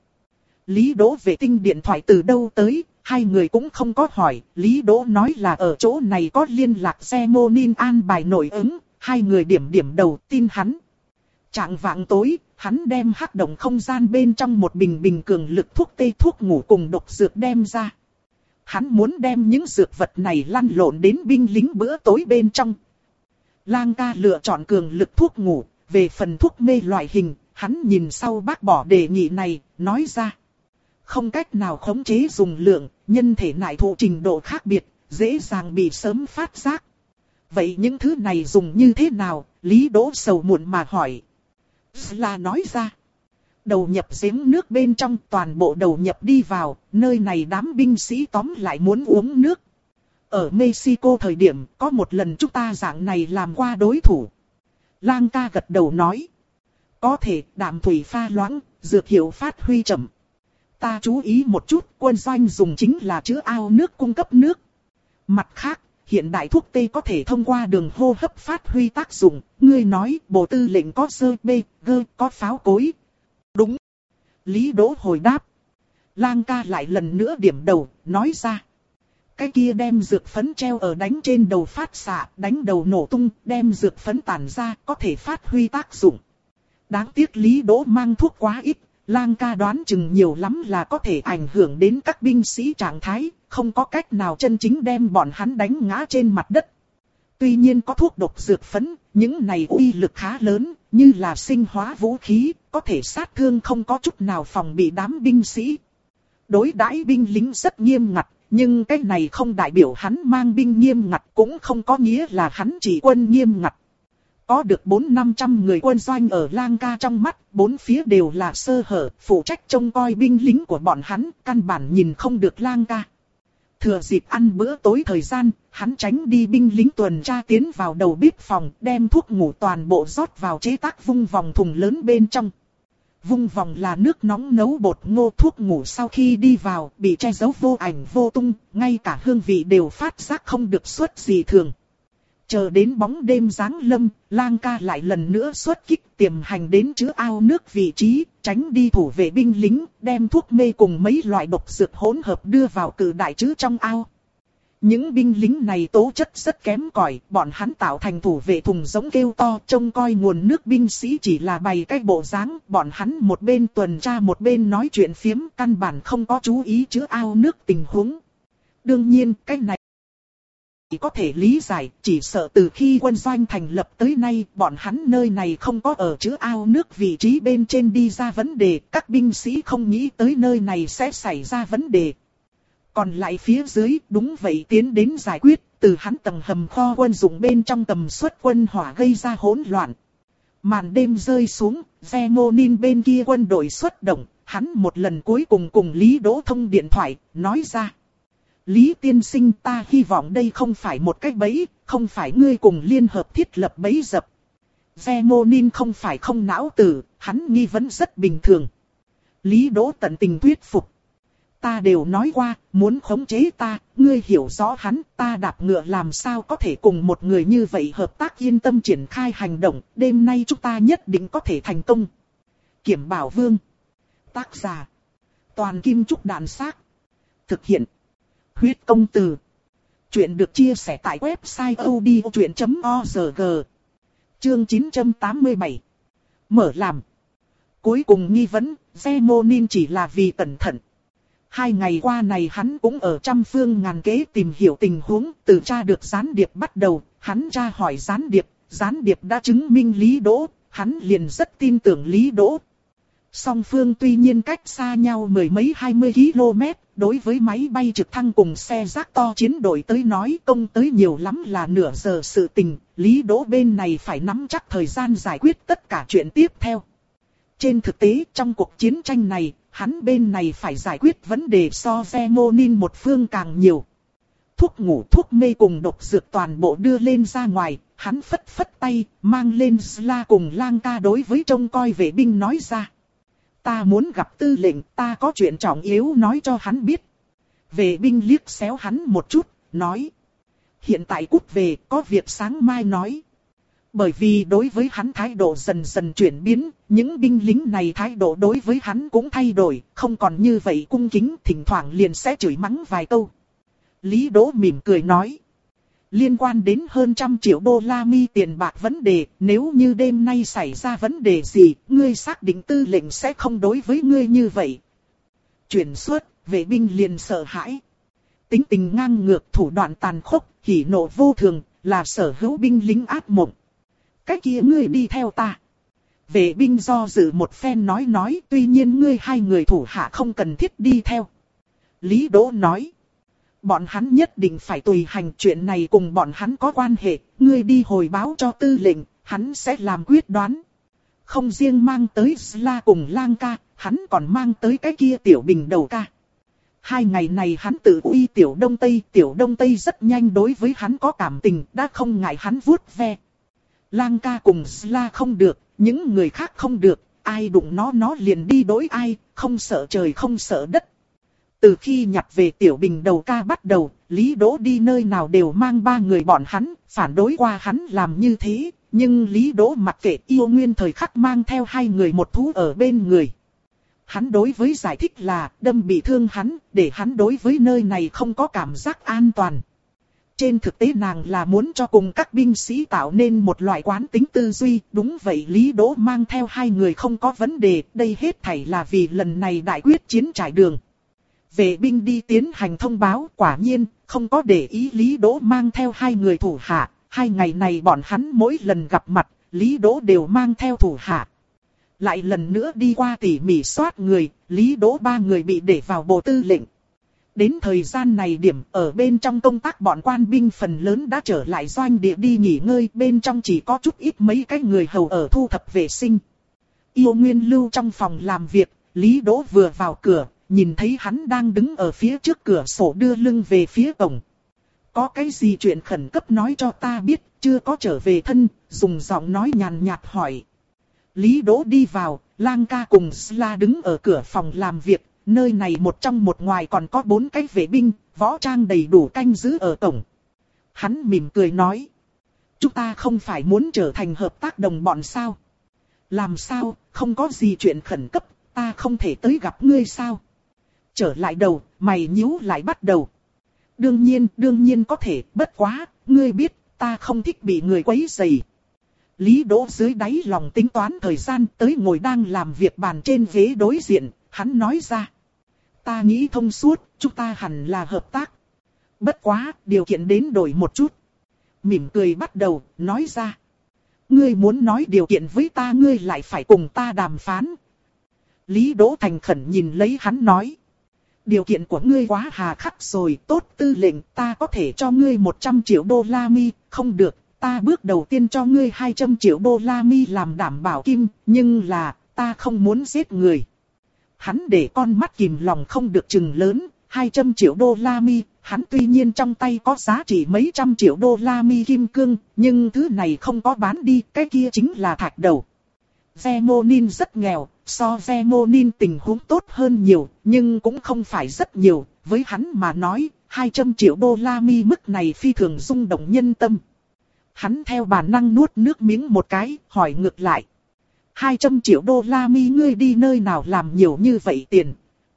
Lý Đỗ vệ tinh điện thoại từ đâu tới? Hai người cũng không có hỏi, Lý Đỗ nói là ở chỗ này có liên lạc Zemonin an bài nội ứng, hai người điểm điểm đầu tin hắn. Trạng vạng tối, hắn đem hắc động không gian bên trong một bình bình cường lực thuốc tê thuốc ngủ cùng độc dược đem ra. Hắn muốn đem những dược vật này lăn lộn đến binh lính bữa tối bên trong. Lang ca lựa chọn cường lực thuốc ngủ, về phần thuốc mê loại hình, hắn nhìn sau bác bỏ đề nghị này, nói ra. Không cách nào khống chế dùng lượng, nhân thể nại thụ trình độ khác biệt, dễ dàng bị sớm phát giác. Vậy những thứ này dùng như thế nào? Lý Đỗ sầu muộn mà hỏi. Là nói ra. Đầu nhập giếng nước bên trong, toàn bộ đầu nhập đi vào, nơi này đám binh sĩ tóm lại muốn uống nước. Ở Mexico thời điểm, có một lần chúng ta dạng này làm qua đối thủ. Lang ca gật đầu nói. Có thể, đạm thủy pha loãng, dược hiệu phát huy chậm. Ta chú ý một chút, quân doanh dùng chính là chứa ao nước cung cấp nước. Mặt khác, hiện đại thuốc tê có thể thông qua đường hô hấp phát huy tác dụng. Ngươi nói, bộ tư lệnh có sơ bê, gơ, có pháo cối. Đúng. Lý Đỗ hồi đáp. Lang ca lại lần nữa điểm đầu, nói ra. Cái kia đem dược phấn treo ở đánh trên đầu phát xạ, đánh đầu nổ tung, đem dược phấn tản ra, có thể phát huy tác dụng. Đáng tiếc Lý Đỗ mang thuốc quá ít. Lang ca đoán chừng nhiều lắm là có thể ảnh hưởng đến các binh sĩ trạng thái, không có cách nào chân chính đem bọn hắn đánh ngã trên mặt đất. Tuy nhiên có thuốc độc dược phấn, những này uy lực khá lớn, như là sinh hóa vũ khí, có thể sát thương không có chút nào phòng bị đám binh sĩ. Đối đãi binh lính rất nghiêm ngặt, nhưng cái này không đại biểu hắn mang binh nghiêm ngặt, cũng không có nghĩa là hắn chỉ quân nghiêm ngặt. Có được bốn năm trăm người quân doanh ở Lang ca trong mắt, bốn phía đều là sơ hở, phụ trách trông coi binh lính của bọn hắn, căn bản nhìn không được Lang ca. Thừa dịp ăn bữa tối thời gian, hắn tránh đi binh lính tuần tra tiến vào đầu bếp phòng, đem thuốc ngủ toàn bộ rót vào chế tác vung vòng thùng lớn bên trong. Vung vòng là nước nóng nấu bột ngô, thuốc ngủ sau khi đi vào, bị che giấu vô ảnh vô tung, ngay cả hương vị đều phát giác không được xuất gì thường. Chờ đến bóng đêm giáng lâm, Lang ca lại lần nữa xuất kích tiềm hành đến chứa ao nước vị trí, tránh đi thủ vệ binh lính, đem thuốc mê cùng mấy loại độc dược hỗn hợp đưa vào cự đại chứa trong ao. Những binh lính này tố chất rất kém cỏi, bọn hắn tạo thành thủ vệ thùng giống kêu to, trông coi nguồn nước binh sĩ chỉ là bày cái bộ dáng, bọn hắn một bên tuần tra một bên nói chuyện phiếm, căn bản không có chú ý chứa ao nước tình huống. Đương nhiên, cái này có thể lý giải, chỉ sợ từ khi quân doanh thành lập tới nay, bọn hắn nơi này không có ở chứa ao nước vị trí bên trên đi ra vấn đề, các binh sĩ không nghĩ tới nơi này sẽ xảy ra vấn đề. Còn lại phía dưới, đúng vậy tiến đến giải quyết, từ hắn tầng hầm kho quân dụng bên trong tầm suất quân hỏa gây ra hỗn loạn. Màn đêm rơi xuống, Zemonin bên kia quân đội xuất động, hắn một lần cuối cùng cùng Lý Đỗ thông điện thoại, nói ra. Lý tiên sinh, ta hy vọng đây không phải một cái bẫy, không phải ngươi cùng liên hợp thiết lập bẫy dập. Zemonin không phải không não tử, hắn nghi vấn rất bình thường. Lý Đỗ tận tình thuyết phục. Ta đều nói qua, muốn khống chế ta, ngươi hiểu rõ hắn, ta đạp ngựa làm sao có thể cùng một người như vậy hợp tác yên tâm triển khai hành động, đêm nay chúng ta nhất định có thể thành công. Kiểm Bảo Vương. Tác giả. Toàn Kim Trúc Đạn Xác. Thực hiện. Huyết Công Từ. Chuyện được chia sẻ tại website odchuyện chấm org. Chương chín trăm tám mươi bảy. Mở làm. Cuối cùng nghi vấn, Zemonin chỉ là vì cẩn thận. Hai ngày qua này hắn cũng ở trăm phương ngàn kế tìm hiểu tình huống, từ tra được gián điệp bắt đầu, hắn tra hỏi gián điệp, gián điệp đã chứng minh Lý Đỗ, hắn liền rất tin tưởng Lý Đỗ. Song phương tuy nhiên cách xa nhau mười mấy hai mươi ki lô mét, đối với máy bay trực thăng cùng xe rác to chiến đội tới nói công tới nhiều lắm là nửa giờ sự tình, Lý Đỗ bên này phải nắm chắc thời gian giải quyết tất cả chuyện tiếp theo. Trên thực tế trong cuộc chiến tranh này, hắn bên này phải giải quyết vấn đề so Zemonin một phương càng nhiều. Thuốc ngủ thuốc mê cùng độc dược toàn bộ đưa lên ra ngoài, hắn phất phất tay, mang lên Sla cùng Lang Ca đối với trông coi vệ binh nói ra. Ta muốn gặp tư lệnh, ta có chuyện trọng yếu nói cho hắn biết. Vệ binh liếc xéo hắn một chút, nói. Hiện tại cút về, có việc sáng mai nói. Bởi vì đối với hắn thái độ dần dần chuyển biến, những binh lính này thái độ đối với hắn cũng thay đổi, không còn như vậy cung kính, thỉnh thoảng liền sẽ chửi mắng vài câu. Lý Đỗ mỉm cười nói. Liên quan đến hơn trăm triệu đô la mi tiền bạc vấn đề, nếu như đêm nay xảy ra vấn đề gì, ngươi xác định tư lệnh sẽ không đối với ngươi như vậy. Chuyển xuất, vệ binh liền sợ hãi. Tính tình ngang ngược, thủ đoạn tàn khốc, hỉ nộ vô thường, là sở hữu binh lính ác mộng. Cái kia ngươi đi theo ta. Vệ binh do dự một phen nói nói, tuy nhiên ngươi hai người thủ hạ không cần thiết đi theo. Lý Đỗ nói. Bọn hắn nhất định phải tùy hành, chuyện này cùng bọn hắn có quan hệ, ngươi đi hồi báo cho tư lệnh, hắn sẽ làm quyết đoán. Không riêng mang tới Sla cùng Lang Ca, hắn còn mang tới cái kia tiểu bình đầu ca. Hai ngày này hắn tự uy tiểu Đông Tây, tiểu Đông Tây rất nhanh đối với hắn có cảm tình, đã không ngại hắn vuốt ve. Lang Ca cùng Sla không được, những người khác không được, ai đụng nó nó liền đi đối ai, không sợ trời không sợ đất. Từ khi nhặt về tiểu bình đầu ca bắt đầu, Lý Đỗ đi nơi nào đều mang ba người bọn hắn, phản đối qua hắn làm như thế, nhưng Lý Đỗ mặc kệ yêu nguyên thời khắc mang theo hai người một thú ở bên người. Hắn đối với giải thích là đâm bị thương hắn, để hắn đối với nơi này không có cảm giác an toàn. Trên thực tế nàng là muốn cho cùng các binh sĩ tạo nên một loại quán tính tư duy, đúng vậy Lý Đỗ mang theo hai người không có vấn đề, đây hết thảy là vì lần này đại quyết chiến trải đường. Vệ binh đi tiến hành thông báo, quả nhiên, không có để ý Lý Đỗ mang theo hai người thủ hạ, hai ngày này bọn hắn mỗi lần gặp mặt, Lý Đỗ đều mang theo thủ hạ. Lại lần nữa đi qua tỉ mỉ soát người, Lý Đỗ ba người bị để vào bộ tư lệnh. Đến thời gian này điểm ở bên trong công tác bọn quan binh phần lớn đã trở lại doanh địa đi nghỉ ngơi, bên trong chỉ có chút ít mấy cái người hầu ở thu thập vệ sinh. Yêu Nguyên lưu trong phòng làm việc, Lý Đỗ vừa vào cửa, nhìn thấy hắn đang đứng ở phía trước cửa sổ đưa lưng về phía cổng. Có cái gì chuyện khẩn cấp nói cho ta biết, chưa có trở về thân, dùng giọng nói nhàn nhạt hỏi. Lý Đỗ đi vào, Lang Ca cùng Sla đứng ở cửa phòng làm việc, nơi này một trong một ngoài còn có bốn cái vệ binh, võ trang đầy đủ canh giữ ở cổng. Hắn mỉm cười nói. Chúng ta không phải muốn trở thành hợp tác đồng bọn sao? Làm sao, không có gì chuyện khẩn cấp, ta không thể tới gặp ngươi sao? Trở lại đầu, mày nhíu lại bắt đầu. Đương nhiên, đương nhiên có thể, bất quá, ngươi biết, ta không thích bị người quấy rầy. Lý Đỗ dưới đáy lòng tính toán thời gian tới ngồi đang làm việc bàn trên ghế đối diện, hắn nói ra. Ta nghĩ thông suốt, chúng ta hẳn là hợp tác. Bất quá, điều kiện đến đổi một chút. Mỉm cười bắt đầu, nói ra. Ngươi muốn nói điều kiện với ta ngươi lại phải cùng ta đàm phán. Lý Đỗ thành khẩn nhìn lấy hắn nói. Điều kiện của ngươi quá hà khắc rồi, tốt tư lệnh, ta có thể cho ngươi một trăm triệu đô la mi, không được, ta bước đầu tiên cho ngươi hai trăm triệu đô la mi làm đảm bảo kim, nhưng là, ta không muốn giết người. Hắn để con mắt kìm lòng không được chừng lớn, hai trăm triệu đô la mi, hắn tuy nhiên trong tay có giá trị mấy trăm triệu đô la mi kim cương, nhưng thứ này không có bán đi, cái kia chính là thạch đầu. Zemonin rất nghèo, so Zemonin tình huống tốt hơn nhiều, nhưng cũng không phải rất nhiều, với hắn mà nói, hai trăm triệu đô la mi mức này phi thường rung động nhân tâm. Hắn theo bản năng nuốt nước miếng một cái, hỏi ngược lại. hai trăm triệu đô la mi ngươi đi nơi nào làm nhiều như vậy tiền?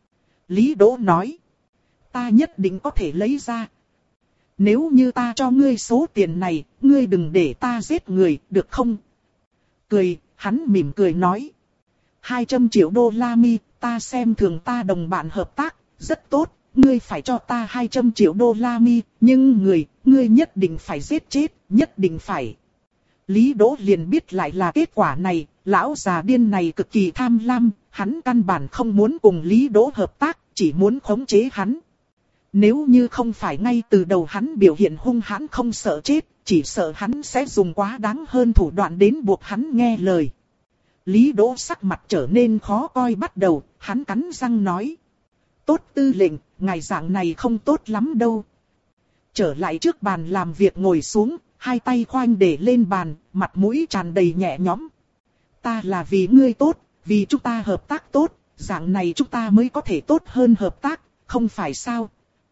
Lý Đỗ nói. Ta nhất định có thể lấy ra. Nếu như ta cho ngươi số tiền này, ngươi đừng để ta giết người, được không? Cười, hắn mỉm cười nói. hai trăm triệu đô la mi, ta xem thường ta đồng bạn hợp tác, rất tốt, ngươi phải cho ta hai trăm triệu đô la mi, nhưng người, ngươi nhất định phải giết chết, nhất định phải. Lý Đỗ liền biết lại là kết quả này, lão già điên này cực kỳ tham lam, hắn căn bản không muốn cùng Lý Đỗ hợp tác, chỉ muốn khống chế hắn. Nếu như không phải ngay từ đầu hắn biểu hiện hung hãn không sợ chết, chỉ sợ hắn sẽ dùng quá đáng hơn thủ đoạn đến buộc hắn nghe lời. Lý Đỗ sắc mặt trở nên khó coi bắt đầu, hắn cắn răng nói. Tốt tư lệnh, ngài dạng này không tốt lắm đâu. Trở lại trước bàn làm việc ngồi xuống, hai tay khoanh để lên bàn, mặt mũi tràn đầy nhẹ nhõm. Ta là vì ngươi tốt, vì chúng ta hợp tác tốt, dạng này chúng ta mới có thể tốt hơn hợp tác, không phải sao?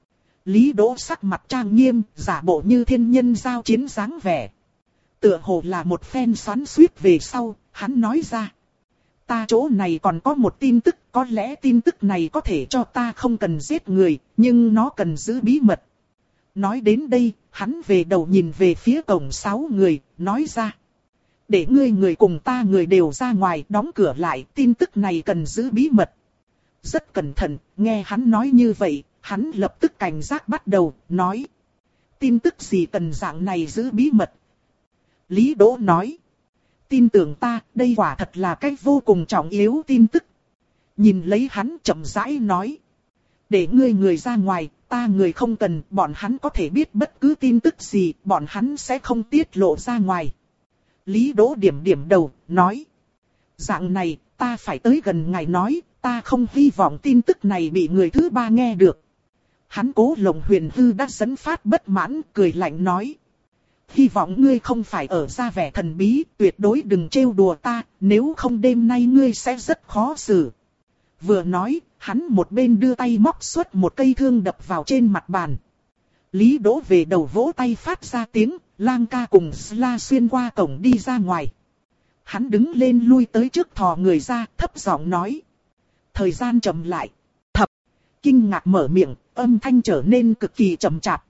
Lý Đỗ sắc mặt trang nghiêm, giả bộ như thiên nhân giao chiến dáng vẻ. Tựa hồ là một phen xoắn xuýt về sau, hắn nói ra. Ta chỗ này còn có một tin tức, có lẽ tin tức này có thể cho ta không cần giết người, nhưng nó cần giữ bí mật. Nói đến đây, hắn về đầu nhìn về phía cổng sáu người, nói ra. Để ngươi người cùng ta người đều ra ngoài, đóng cửa lại, tin tức này cần giữ bí mật. Rất cẩn thận, nghe hắn nói như vậy, hắn lập tức cảnh giác bắt đầu, nói. Tin tức gì cần dạng này giữ bí mật? Lý Đỗ nói. Tin tưởng ta, đây quả thật là cái vô cùng trọng yếu tin tức. Nhìn lấy hắn chậm rãi nói. Để ngươi người ra ngoài, ta người không cần, bọn hắn có thể biết bất cứ tin tức gì, bọn hắn sẽ không tiết lộ ra ngoài. Lý Đỗ điểm điểm đầu, nói. Dạng này, ta phải tới gần ngài nói, ta không hy vọng tin tức này bị người thứ ba nghe được. Hắn Cố Lồng Huyền Hư đã dẫn phát bất mãn, cười lạnh nói. Hy vọng ngươi không phải ở ra vẻ thần bí, tuyệt đối đừng trêu đùa ta, nếu không đêm nay ngươi sẽ rất khó xử. Vừa nói, hắn một bên đưa tay móc xuất một cây thương đập vào trên mặt bàn. Lý Đỗ về đầu vỗ tay phát ra tiếng, Lang ca cùng Sla xuyên qua cổng đi ra ngoài. Hắn đứng lên lui tới trước thò người ra, thấp giọng nói. Thời gian chậm lại. Thập. Kinh ngạc mở miệng, âm thanh trở nên cực kỳ chậm chạp.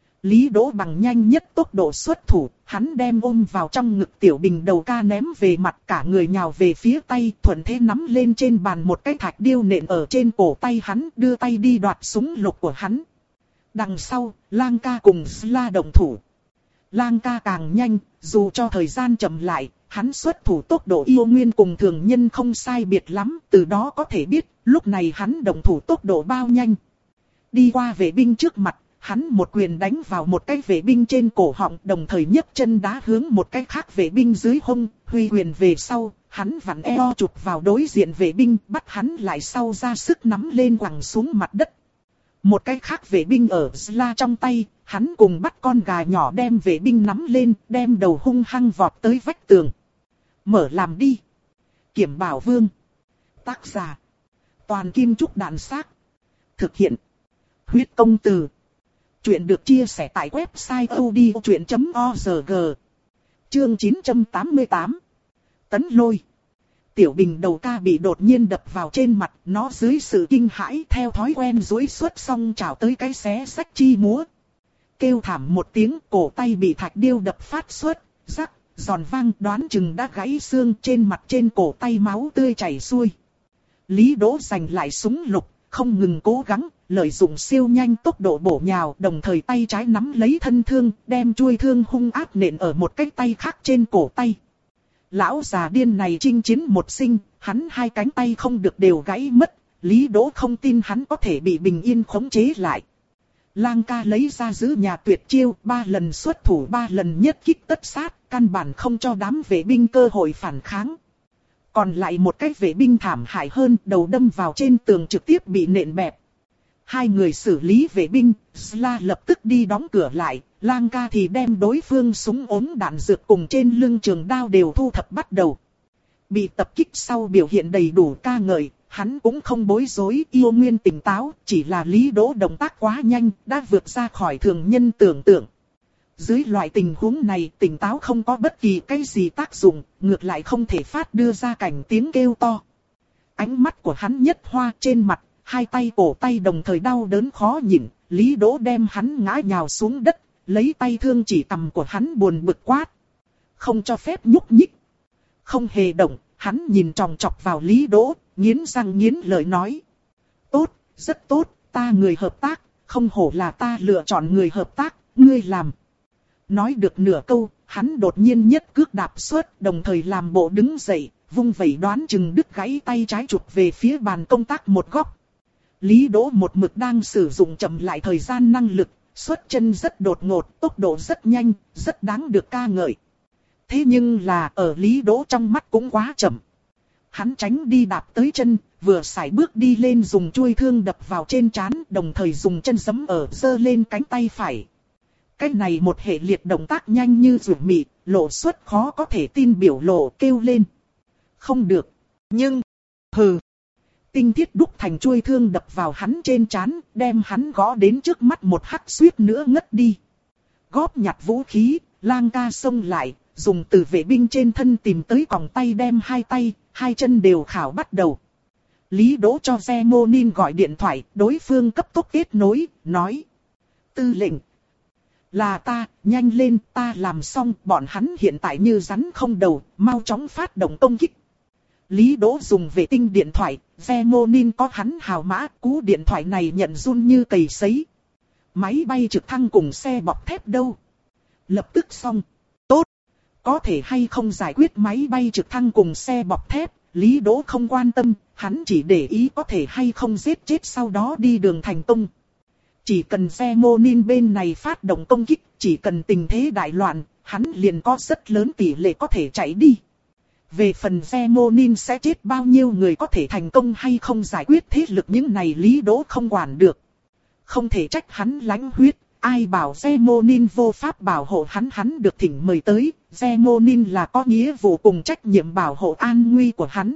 Lý Đỗ bằng nhanh nhất tốc độ xuất thủ, hắn đem ôm vào trong ngực Tiểu Bình đầu ca ném về mặt, cả người nhào về phía tay, thuận thế nắm lên trên bàn một cái thạch điêu nện ở trên cổ tay hắn, đưa tay đi đoạt súng lục của hắn. Đằng sau, Lang ca cùng Sla đồng thủ. Lang ca càng nhanh, dù cho thời gian chậm lại, hắn xuất thủ tốc độ yêu nguyên cùng thường nhân không sai biệt lắm, từ đó có thể biết, lúc này hắn đồng thủ tốc độ bao nhanh. Đi qua vệ binh trước mặt, hắn một quyền đánh vào một cái vệ binh trên cổ họng, đồng thời nhấc chân đá hướng một cái khác vệ binh dưới hông, huy quyền về sau, hắn vặn eo chụp vào đối diện vệ binh, bắt hắn lại sau ra sức nắm lên quẳng xuống mặt đất. Một cái khác vệ binh ở Sla trong tay, hắn cùng bắt con gà nhỏ đem vệ binh nắm lên, đem đầu hung hăng vọt tới vách tường. Mở làm đi. Kiểm Bảo Vương. Tác giả. Toàn Kim Trúc Đạn Xác. Thực hiện. Huyết Công Từ. Chuyện được chia sẻ tại website odchuyện chấm org. Chương chín trăm tám mươi tám. Tấn Lôi. Tiểu Bình đầu ca bị đột nhiên đập vào trên mặt, nó dưới sự kinh hãi theo thói quen duỗi xuất xong chảo tới cái xé sách chi múa. Kêu thảm một tiếng, cổ tay bị thạch điêu đập phát xuất, rắc, giòn vang, đoán chừng đã gãy xương, trên mặt trên cổ tay máu tươi chảy xuôi. Lý Đỗ giành lại súng lục, không ngừng cố gắng, lợi dụng siêu nhanh tốc độ bổ nhào, đồng thời tay trái nắm lấy thân thương, đem chuôi thương hung ác nện ở một cái tay khác trên cổ tay. Lão già điên này chinh chiến một sinh, hắn hai cánh tay không được đều gãy mất, Lý Đỗ không tin hắn có thể bị bình yên khống chế lại. Lang ca lấy ra giữ nhà tuyệt chiêu, ba lần xuất thủ ba lần nhất kích tất sát, căn bản không cho đám vệ binh cơ hội phản kháng. Còn lại một cái vệ binh thảm hại hơn, đầu đâm vào trên tường trực tiếp bị nện bẹp. Hai người xử lý vệ binh, Sla lập tức đi đóng cửa lại, Lang ca thì đem đối phương súng ống đạn dược cùng trên lưng trường đao đều thu thập bắt đầu. Bị tập kích sau biểu hiện đầy đủ ca ngợi, hắn cũng không bối rối, yêu nguyên tỉnh táo, chỉ là Lý Đỗ động tác quá nhanh, đã vượt ra khỏi thường nhân tưởng tượng. Dưới loại tình huống này, tỉnh táo không có bất kỳ cái gì tác dụng, ngược lại không thể phát đưa ra cảnh tiếng kêu to. Ánh mắt của hắn nhất hoa trên mặt, hai tay cổ tay đồng thời đau đớn khó nhịn, Lý Đỗ đem hắn ngã nhào xuống đất, lấy tay thương chỉ cằm của hắn buồn bực quát. Không cho phép nhúc nhích. Không hề động, hắn nhìn chòng chọc vào Lý Đỗ, nghiến răng nghiến lợi nói. Tốt, rất tốt, ta người hợp tác, không hổ là ta lựa chọn người hợp tác, ngươi làm. Nói được nửa câu, hắn đột nhiên nhất cước đạp xuất, đồng thời làm bộ đứng dậy, vung vẩy đoán chừng đứt gãy tay trái chụp về phía bàn công tác một góc. Lý Đỗ một mực đang sử dụng chậm lại thời gian năng lực, xuất chân rất đột ngột, tốc độ rất nhanh, rất đáng được ca ngợi. Thế nhưng là ở Lý Đỗ trong mắt cũng quá chậm. Hắn tránh đi đạp tới chân, vừa sải bước đi lên dùng chuôi thương đập vào trên trán, đồng thời dùng chân giẫm ở giơ lên cánh tay phải. Cái này một hệ liệt động tác nhanh như ruột mị, lộ xuất khó có thể tin biểu lộ kêu lên. Không được, nhưng, hừ. Tinh thiết đúc thành chuôi thương đập vào hắn trên trán, đem hắn gõ đến trước mắt một hắc suýt nữa ngất đi. Góp nhặt vũ khí, Lang ca xông lại, dùng từ vệ binh trên thân tìm tới còng tay đem hai tay, hai chân đều khảo bắt đầu. Lý Đỗ cho Zemonin gọi điện thoại, đối phương cấp tốc kết nối, nói. Tư lệnh. Là ta, nhanh lên, ta làm xong, bọn hắn hiện tại như rắn không đầu, mau chóng phát động công kích. Lý Đỗ dùng vệ tinh điện thoại, Zemonin có hắn hào mã, cú điện thoại này nhận run như cầy sấy. Máy bay trực thăng cùng xe bọc thép đâu? Lập tức xong. Tốt. Có thể hay không giải quyết máy bay trực thăng cùng xe bọc thép, Lý Đỗ không quan tâm, hắn chỉ để ý có thể hay không giết chết sau đó đi đường thành công. Chỉ cần Zemonin bên này phát động công kích, chỉ cần tình thế đại loạn, hắn liền có rất lớn tỷ lệ có thể chạy đi. Về phần Zemonin sẽ chết bao nhiêu người có thể thành công hay không giải quyết thế lực những này Lý Đỗ không quản được. Không thể trách hắn lãnh huyết, ai bảo Zemonin vô pháp bảo hộ hắn hắn được thỉnh mời tới, Zemonin là có nghĩa vụ cùng trách nhiệm bảo hộ an nguy của hắn.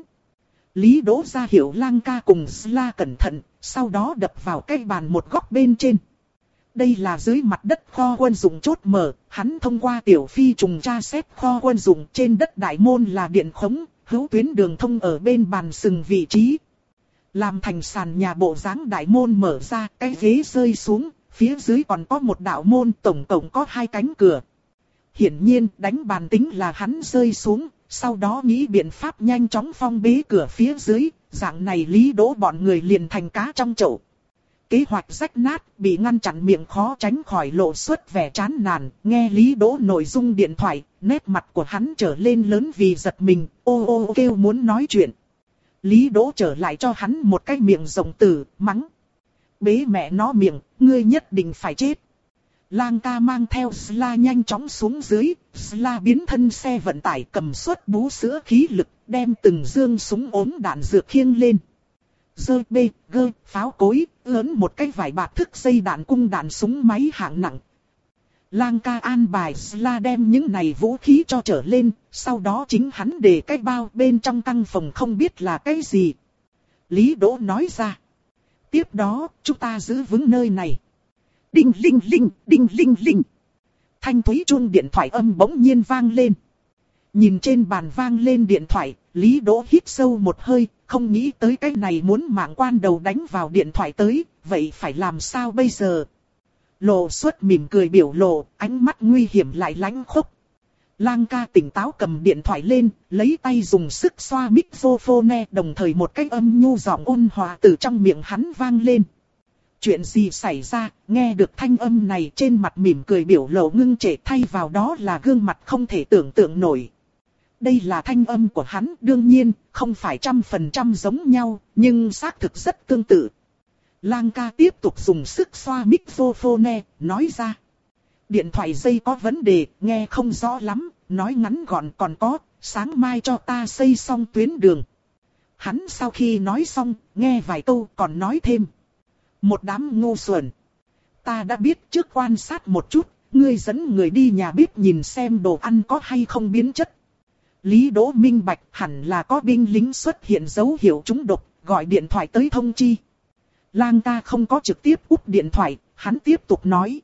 Lý Đỗ ra hiệu Lang ca cùng Sla cẩn thận, sau đó đập vào cái bàn một góc bên trên. Đây là dưới mặt đất kho quân dụng chốt mở, hắn thông qua tiểu phi trùng tra xét kho quân dụng trên đất đại môn là điện khống, hữu tuyến đường thông ở bên bàn sừng vị trí. Làm thành sàn nhà bộ dáng đại môn mở ra, cái ghế rơi xuống, phía dưới còn có một đạo môn, tổng cộng có hai cánh cửa. Hiển nhiên đánh bàn tính là hắn rơi xuống, sau đó nghĩ biện pháp nhanh chóng phong bế cửa phía dưới, dạng này Lý Đỗ bọn người liền thành cá trong chậu. Kế hoạch rách nát, bị ngăn chặn miệng khó tránh khỏi lộ xuất vẻ chán nản, nghe Lý Đỗ nội dung điện thoại, nét mặt của hắn trở lên lớn vì giật mình, ô ô kêu muốn nói chuyện. Lý Đỗ trở lại cho hắn một cái miệng rộng tử, mắng. Bế mẹ nó miệng, ngươi nhất định phải chết. Lang ca mang theo Sla nhanh chóng xuống dưới, Sla biến thân xe vận tải cầm suất bú sữa khí lực, đem từng dương súng ốm đạn dược khiêng lên. Dơ bê, gơ, pháo cối, ướn một cái vải bạc thức dây đạn cung đạn súng máy hạng nặng. Lang ca an bài Sla đem những này vũ khí cho trở lên, sau đó chính hắn để cái bao bên trong căn phòng không biết là cái gì. Lý Đỗ nói ra. Tiếp đó, chúng ta giữ vững nơi này. Đinh linh linh, đinh linh linh. Thanh thúy chuông điện thoại âm bỗng nhiên vang lên. Nhìn trên bàn vang lên điện thoại, Lý Đỗ hít sâu một hơi, không nghĩ tới cái này muốn mạng quan đầu đánh vào điện thoại tới, vậy phải làm sao bây giờ? Lộ xuất mỉm cười biểu lộ, ánh mắt nguy hiểm lại lãnh khốc. Lang ca tỉnh táo cầm điện thoại lên, lấy tay dùng sức xoa microphone, đồng thời một cái âm nhu giọng ôn hòa từ trong miệng hắn vang lên. Chuyện gì xảy ra, nghe được thanh âm này trên mặt mỉm cười biểu lộ ngưng trệ thay vào đó là gương mặt không thể tưởng tượng nổi. Đây là thanh âm của hắn, đương nhiên, không phải trăm phần trăm giống nhau, nhưng xác thực rất tương tự. Lang ca tiếp tục dùng sức xoa microphone, nói ra. Điện thoại dây có vấn đề, nghe không rõ lắm, nói ngắn gọn còn có, sáng mai cho ta xây xong tuyến đường. Hắn sau khi nói xong, nghe vài câu còn nói thêm. Một đám ngu xuẩn. Ta đã biết trước quan sát một chút, ngươi dẫn người đi nhà bếp nhìn xem đồ ăn có hay không biến chất. Lý Đỗ minh bạch hẳn là có binh lính xuất hiện dấu hiệu trúng độc, gọi điện thoại tới thông chi. Lang ca không có trực tiếp úp điện thoại, hắn tiếp tục nói.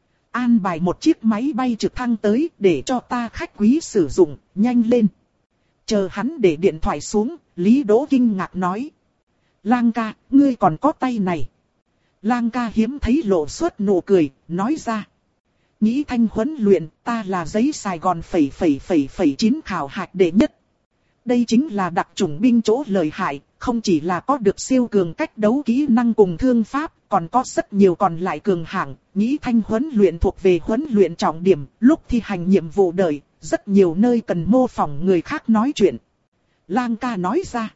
An bài một chiếc máy bay trực thăng tới để cho ta khách quý sử dụng, nhanh lên. Chờ hắn để điện thoại xuống, Lý Đỗ kinh ngạc nói. Lang ca, ngươi còn có tay này. Lang ca hiếm thấy lộ xuất nụ cười, nói ra. Nghĩ thanh huấn luyện, ta là giấy Sài Gòn phẩy phẩy phẩy phẩy chín khảo hạch đệ nhất. Đây chính là đặc chủng binh chỗ lợi hại, không chỉ là có được siêu cường cách đấu kỹ năng cùng thương pháp, còn có rất nhiều còn lại cường hạng, nghĩ thanh huấn luyện thuộc về huấn luyện trọng điểm, lúc thi hành nhiệm vụ đợi, rất nhiều nơi cần mô phỏng người khác nói chuyện. Lang ca nói ra,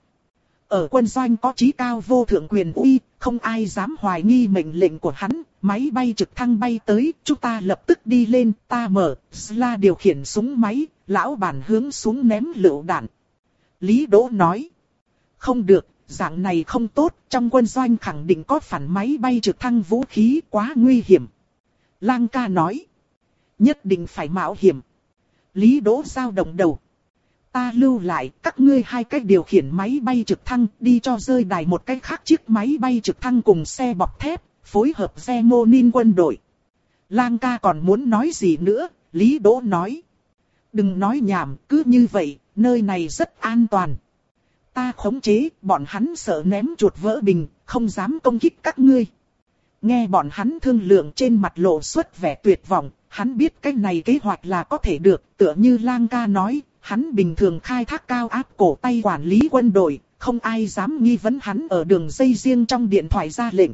ở quân doanh có chí cao vô thượng quyền uy, không ai dám hoài nghi mệnh lệnh của hắn, máy bay trực thăng bay tới, chúng ta lập tức đi lên, ta mở, Sla điều khiển súng máy, lão bản hướng xuống ném lựu đạn. Lý Đỗ nói, không được, dạng này không tốt, trong quân doanh khẳng định có phản máy bay trực thăng vũ khí quá nguy hiểm. Lang ca nói, nhất định phải mạo hiểm. Lý Đỗ dao động đầu. Ta lưu lại, các ngươi hai cách điều khiển máy bay trực thăng, đi cho rơi đài một cách khác chiếc máy bay trực thăng cùng xe bọc thép, phối hợp xe mô ninh quân đội. Lang ca còn muốn nói gì nữa, Lý Đỗ nói. Đừng nói nhảm, cứ như vậy, nơi này rất an toàn. Ta khống chế, bọn hắn sợ ném chuột vỡ bình, không dám công kích các ngươi. Nghe bọn hắn thương lượng trên mặt lộ xuất vẻ tuyệt vọng, hắn biết cái này kế hoạch là có thể được, tựa như Lang ca nói, hắn bình thường khai thác cao áp cổ tay quản lý quân đội, không ai dám nghi vấn hắn ở đường dây riêng trong điện thoại ra lệnh.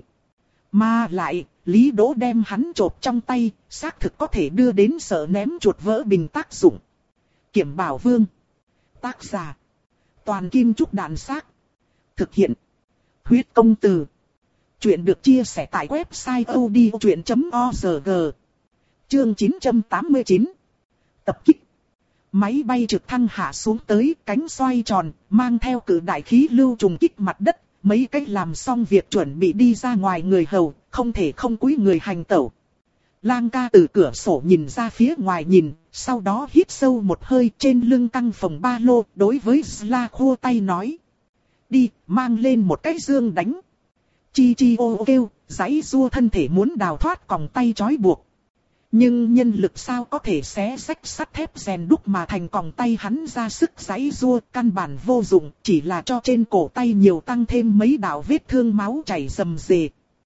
Mà lại, Lý Đỗ đem hắn chộp trong tay, xác thực có thể đưa đến sợ ném chuột vỡ bình tác dụng. Kiểm Bảo Vương. Tác giả. Toàn Kim Trúc Đạn Xác. Thực hiện. Huyết Công Từ. Chuyện được chia sẻ tại website odchuyện chấm org. Chương chín trăm tám mươi chín. Tập kích. Máy bay trực thăng hạ xuống tới, cánh xoay tròn, mang theo cự đại khí lưu trùng kích mặt đất. Mấy cách làm xong việc chuẩn bị đi ra ngoài người hầu, không thể không cúi người hành tẩu. Lang ca từ cửa sổ nhìn ra phía ngoài nhìn, sau đó hít sâu một hơi trên lưng căng phồng ba lô, đối với Sla khua tay nói. Đi, mang lên một cái dương đánh. Chi chi ô kêu, giãy giụa thân thể muốn đào thoát còng tay trói buộc. Nhưng nhân lực sao có thể xé rách sắt thép rèn đúc mà thành còng tay, hắn ra sức giãy giụa, căn bản vô dụng, chỉ là cho trên cổ tay nhiều tăng thêm mấy đạo vết thương, máu chảy rầm rề.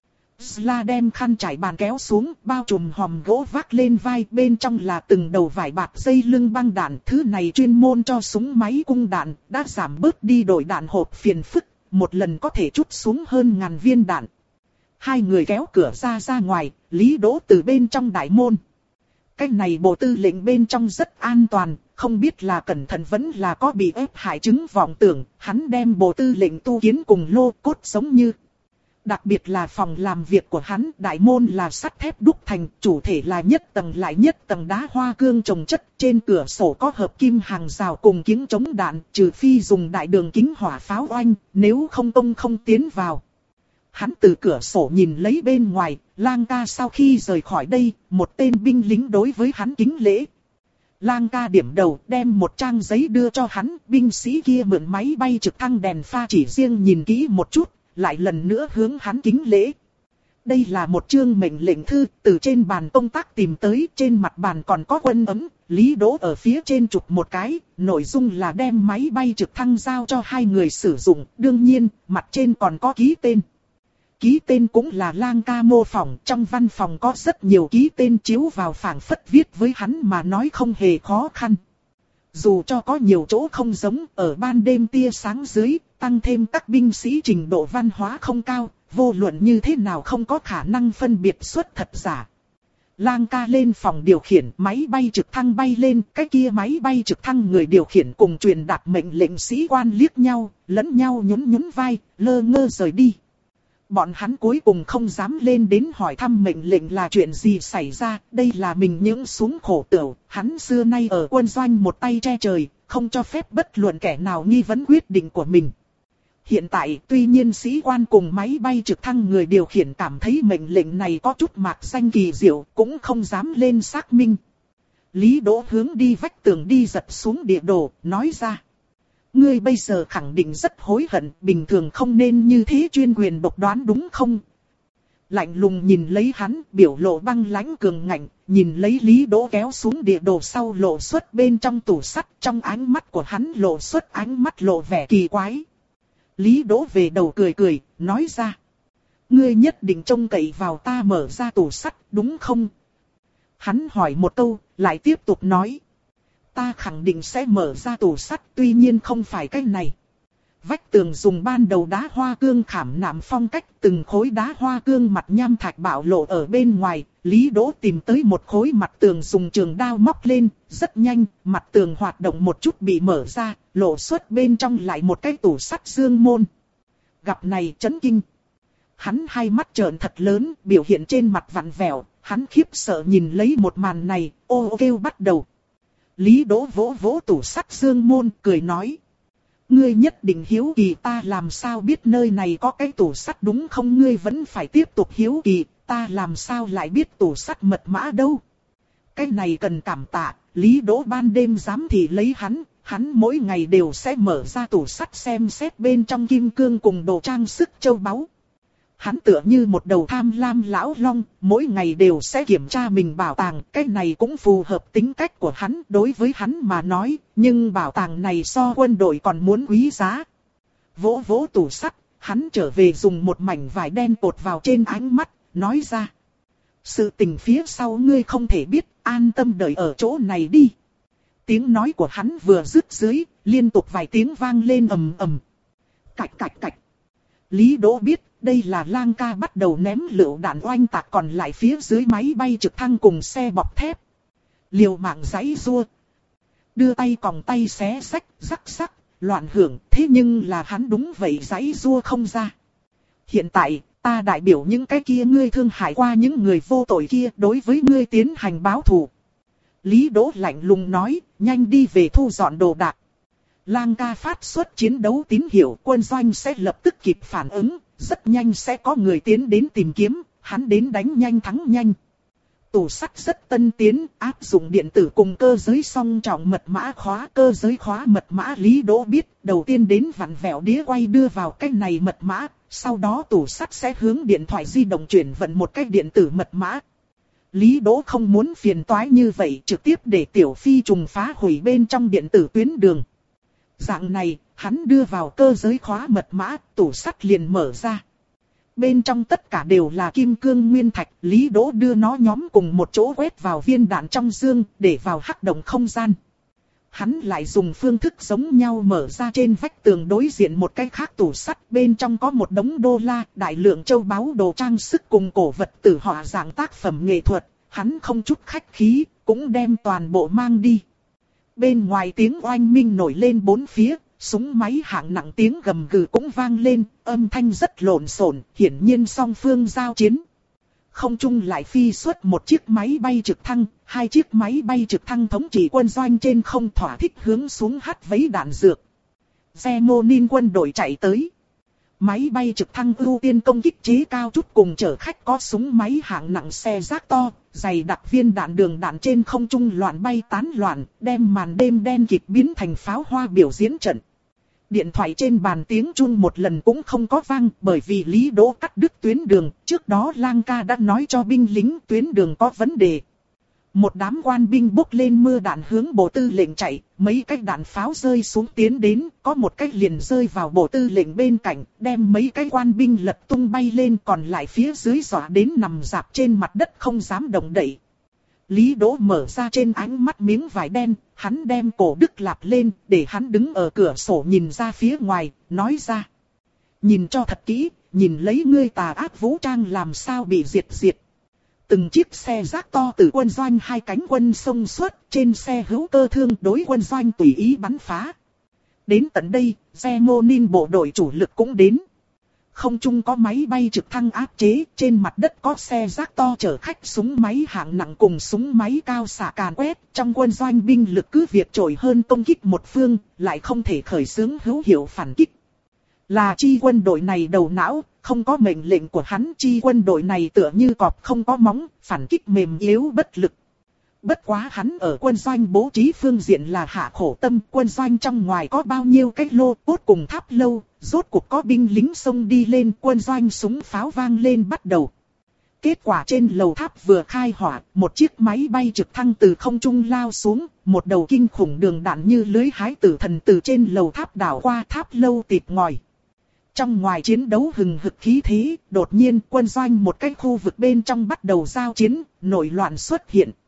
Sla đem khăn trải bàn kéo xuống, bao trùm hòm gỗ vác lên vai, bên trong là từng đầu vải bạt dây lưng băng đạn, thứ này chuyên môn cho súng máy cung đạn, đã giảm bớt đi đổi đạn hộp phiền phức, một lần có thể trút xuống hơn ngàn viên đạn. Hai người kéo cửa ra ra ngoài, Lý Đỗ từ bên trong đại môn. Cái này bộ tư lệnh bên trong rất an toàn, không biết là cẩn thận vẫn là có bị ép hại chứng vọng tưởng, hắn đem bộ tư lệnh tu kiến cùng lô cốt giống như. Đặc biệt là phòng làm việc của hắn, đại môn là sắt thép đúc thành, chủ thể là nhất tầng lại nhất tầng đá hoa cương trồng chất, trên cửa sổ có hợp kim hàng rào cùng kiếng chống đạn, trừ phi dùng đại đường kính hỏa pháo oanh, nếu không công không tiến vào. Hắn từ cửa sổ nhìn lấy bên ngoài, Lang ca sau khi rời khỏi đây, một tên binh lính đối với hắn kính lễ. Lang ca điểm đầu đem một trang giấy đưa cho hắn, binh sĩ kia mượn máy bay trực thăng đèn pha chỉ riêng nhìn kỹ một chút, lại lần nữa hướng hắn kính lễ. Đây là một chương mệnh lệnh thư, từ trên bàn công tác tìm tới, trên mặt bàn còn có quân ấm, Lý Đỗ ở phía trên chụp một cái, nội dung là đem máy bay trực thăng giao cho hai người sử dụng, đương nhiên, mặt trên còn có ký tên. Ký tên cũng là Lang ca mô phỏng, trong văn phòng có rất nhiều ký tên chiếu vào phảng phất viết với hắn mà nói không hề khó khăn. Dù cho có nhiều chỗ không giống, ở ban đêm tia sáng dưới, tăng thêm các binh sĩ trình độ văn hóa không cao, vô luận như thế nào không có khả năng phân biệt xuất thật giả. Lang ca lên phòng điều khiển, máy bay trực thăng bay lên, cái kia máy bay trực thăng người điều khiển cùng truyền đạt mệnh lệnh sĩ quan liếc nhau, lẫn nhau nhún nhún vai, lơ ngơ rời đi. Bọn hắn cuối cùng không dám lên đến hỏi thăm mệnh lệnh là chuyện gì xảy ra, đây là mình những xuống khổ tửu, hắn xưa nay ở quân doanh một tay che trời, không cho phép bất luận kẻ nào nghi vấn quyết định của mình. Hiện tại tuy nhiên sĩ quan cùng máy bay trực thăng người điều khiển cảm thấy mệnh lệnh này có chút mạc danh kỳ diệu, cũng không dám lên xác minh. Lý Đỗ hướng đi vách tường đi giật xuống địa đồ, nói ra. Ngươi bây giờ khẳng định rất hối hận, bình thường không nên như thế chuyên quyền độc đoán đúng không? Lạnh lùng nhìn lấy hắn, biểu lộ băng lãnh cường ngạnh, nhìn lấy Lý Đỗ kéo xuống địa đồ sau lộ xuất bên trong tủ sắt, trong ánh mắt của hắn lộ xuất ánh mắt lộ vẻ kỳ quái. Lý Đỗ về đầu cười cười, nói ra. Ngươi nhất định trông cậy vào ta mở ra tủ sắt, đúng không? Hắn hỏi một câu, lại tiếp tục nói. Ta khẳng định sẽ mở ra tủ sắt, tuy nhiên không phải cái này. Vách tường dùng ban đầu đá hoa cương khảm nạm phong cách, từng khối đá hoa cương mặt nham thạch bạo lộ ở bên ngoài. Lý Đỗ tìm tới một khối mặt tường dùng trường đao móc lên, rất nhanh, mặt tường hoạt động một chút bị mở ra, lộ xuất bên trong lại một cái tủ sắt dương môn. Gặp này chấn kinh. Hắn hai mắt trợn thật lớn, biểu hiện trên mặt vặn vẹo, hắn khiếp sợ nhìn lấy một màn này, ô kêu bắt đầu. Lý Đỗ vỗ vỗ tủ sắt dương môn, cười nói. Ngươi nhất định hiếu kỳ ta làm sao biết nơi này có cái tủ sắt đúng không? Ngươi vẫn phải tiếp tục hiếu kỳ, ta làm sao lại biết tủ sắt mật mã đâu? Cái này cần cảm tạ, Lý Đỗ ban đêm giám thị lấy hắn, hắn mỗi ngày đều sẽ mở ra tủ sắt xem xét bên trong kim cương cùng đồ trang sức châu báu. Hắn tựa như một đầu tham lam lão long, mỗi ngày đều sẽ kiểm tra mình bảo tàng, cái này cũng phù hợp tính cách của hắn, đối với hắn mà nói, nhưng bảo tàng này so quân đội còn muốn quý giá. Vỗ vỗ tủ sắt, hắn trở về dùng một mảnh vải đen cột vào trên ánh mắt, nói ra. Sự tình phía sau ngươi không thể biết, an tâm đợi ở chỗ này đi. Tiếng nói của hắn vừa dứt dưới, liên tục vài tiếng vang lên ầm ầm. Cạch cạch cạch. Lý Đỗ biết, đây là Lang ca bắt đầu ném lựu đạn oanh tạc còn lại phía dưới máy bay trực thăng cùng xe bọc thép. Liều mạng giãy giụa, đưa tay còng tay xé xách, rắc rắc, loạn hưởng, thế nhưng là hắn đúng vậy giãy giụa không ra. Hiện tại, ta đại biểu những cái kia ngươi thương hại qua những người vô tội kia đối với ngươi tiến hành báo thù. Lý Đỗ lạnh lùng nói, nhanh đi về thu dọn đồ đạc. Lang ca phát xuất chiến đấu tín hiệu, quân doanh sẽ lập tức kịp phản ứng, rất nhanh sẽ có người tiến đến tìm kiếm, hắn đến đánh nhanh thắng nhanh. Tủ sắt rất tân tiến, áp dụng điện tử cùng cơ giới song trọng mật mã khóa. Cơ giới khóa mật mã Lý Đỗ biết, đầu tiên đến vặn vẹo đĩa quay đưa vào cái này mật mã, sau đó tủ sắt sẽ hướng điện thoại di động chuyển vận một cái điện tử mật mã. Lý Đỗ không muốn phiền toái như vậy, trực tiếp để Tiểu Phi trùng phá hủy bên trong điện tử tuyến đường. Dạng này, hắn đưa vào cơ giới khóa mật mã, tủ sắt liền mở ra. Bên trong tất cả đều là kim cương nguyên thạch, Lý Đỗ đưa nó nhóm cùng một chỗ quét vào viên đạn trong dương, để vào hắc động không gian. Hắn lại dùng phương thức giống nhau mở ra trên vách tường đối diện một cái khác tủ sắt, bên trong có một đống đô la, đại lượng châu báu đồ trang sức cùng cổ vật tử họa dạng tác phẩm nghệ thuật, hắn không chút khách khí, cũng đem toàn bộ mang đi. Bên ngoài tiếng oanh minh nổi lên bốn phía, súng máy hạng nặng tiếng gầm gừ cũng vang lên, âm thanh rất lộn xộn, hiển nhiên song phương giao chiến. Không trung lại phi xuất một chiếc máy bay trực thăng, hai chiếc máy bay trực thăng thống trị quân doanh trên không thỏa thích hướng xuống hắt vấy đạn dược. Xe mô ninh quân đội chạy tới. Máy bay trực thăng ưu tiên công kích chế cao chút cùng chở khách có súng máy hạng nặng xe rác to, dày đặc viên đạn đường đạn trên không trung loạn bay tán loạn, đem màn đêm đen kịt biến thành pháo hoa biểu diễn trận. Điện thoại trên bàn tiếng chuông một lần cũng không có vang, bởi vì Lý Đỗ cắt đứt tuyến đường, trước đó Lang ca đã nói cho binh lính tuyến đường có vấn đề. Một đám quan binh bốc lên mưa đạn hướng bộ tư lệnh chạy, mấy cái đạn pháo rơi xuống tiến đến, có một cái liền rơi vào bộ tư lệnh bên cạnh, đem mấy cái quan binh lật tung bay lên, còn lại phía dưới dọa đến nằm rạp trên mặt đất không dám động đậy. Lý Đỗ mở ra trên ánh mắt miếng vải đen, hắn đem cổ Đức Lạp lên, để hắn đứng ở cửa sổ nhìn ra phía ngoài, nói ra. Nhìn cho thật kỹ, nhìn lấy ngươi tà ác vũ trang làm sao bị diệt diệt. Từng chiếc xe rác to từ quân doanh hai cánh quân xông xuất, trên xe hữu cơ thương đối quân doanh tùy ý bắn phá. Đến tận đây, xe mô ninh bộ đội chủ lực cũng đến. Không trung có máy bay trực thăng áp chế, trên mặt đất có xe rác to chở khách súng máy hạng nặng cùng súng máy cao xạ càn quét. Trong quân doanh binh lực cứ việc trội hơn công kích một phương, lại không thể khởi xướng hữu hiệu phản kích. Là chi quân đội này đầu não, không có mệnh lệnh của hắn, chi quân đội này tựa như cọp không có móng, phản kích mềm yếu bất lực. Bất quá hắn ở quân doanh bố trí phương diện là hạ khổ tâm, quân doanh trong ngoài có bao nhiêu cái lô cốt cùng tháp lâu, rốt cuộc có binh lính xông đi lên, quân doanh súng pháo vang lên bắt đầu. Kết quả trên lầu tháp vừa khai hỏa, một chiếc máy bay trực thăng từ không trung lao xuống, một đầu kinh khủng đường đạn như lưới hái tử thần từ trên lầu tháp đảo qua tháp lâu tịt ngòi. Trong ngoài chiến đấu hừng hực khí thế, đột nhiên quân doanh một cái khu vực bên trong bắt đầu giao chiến, nổi loạn xuất hiện.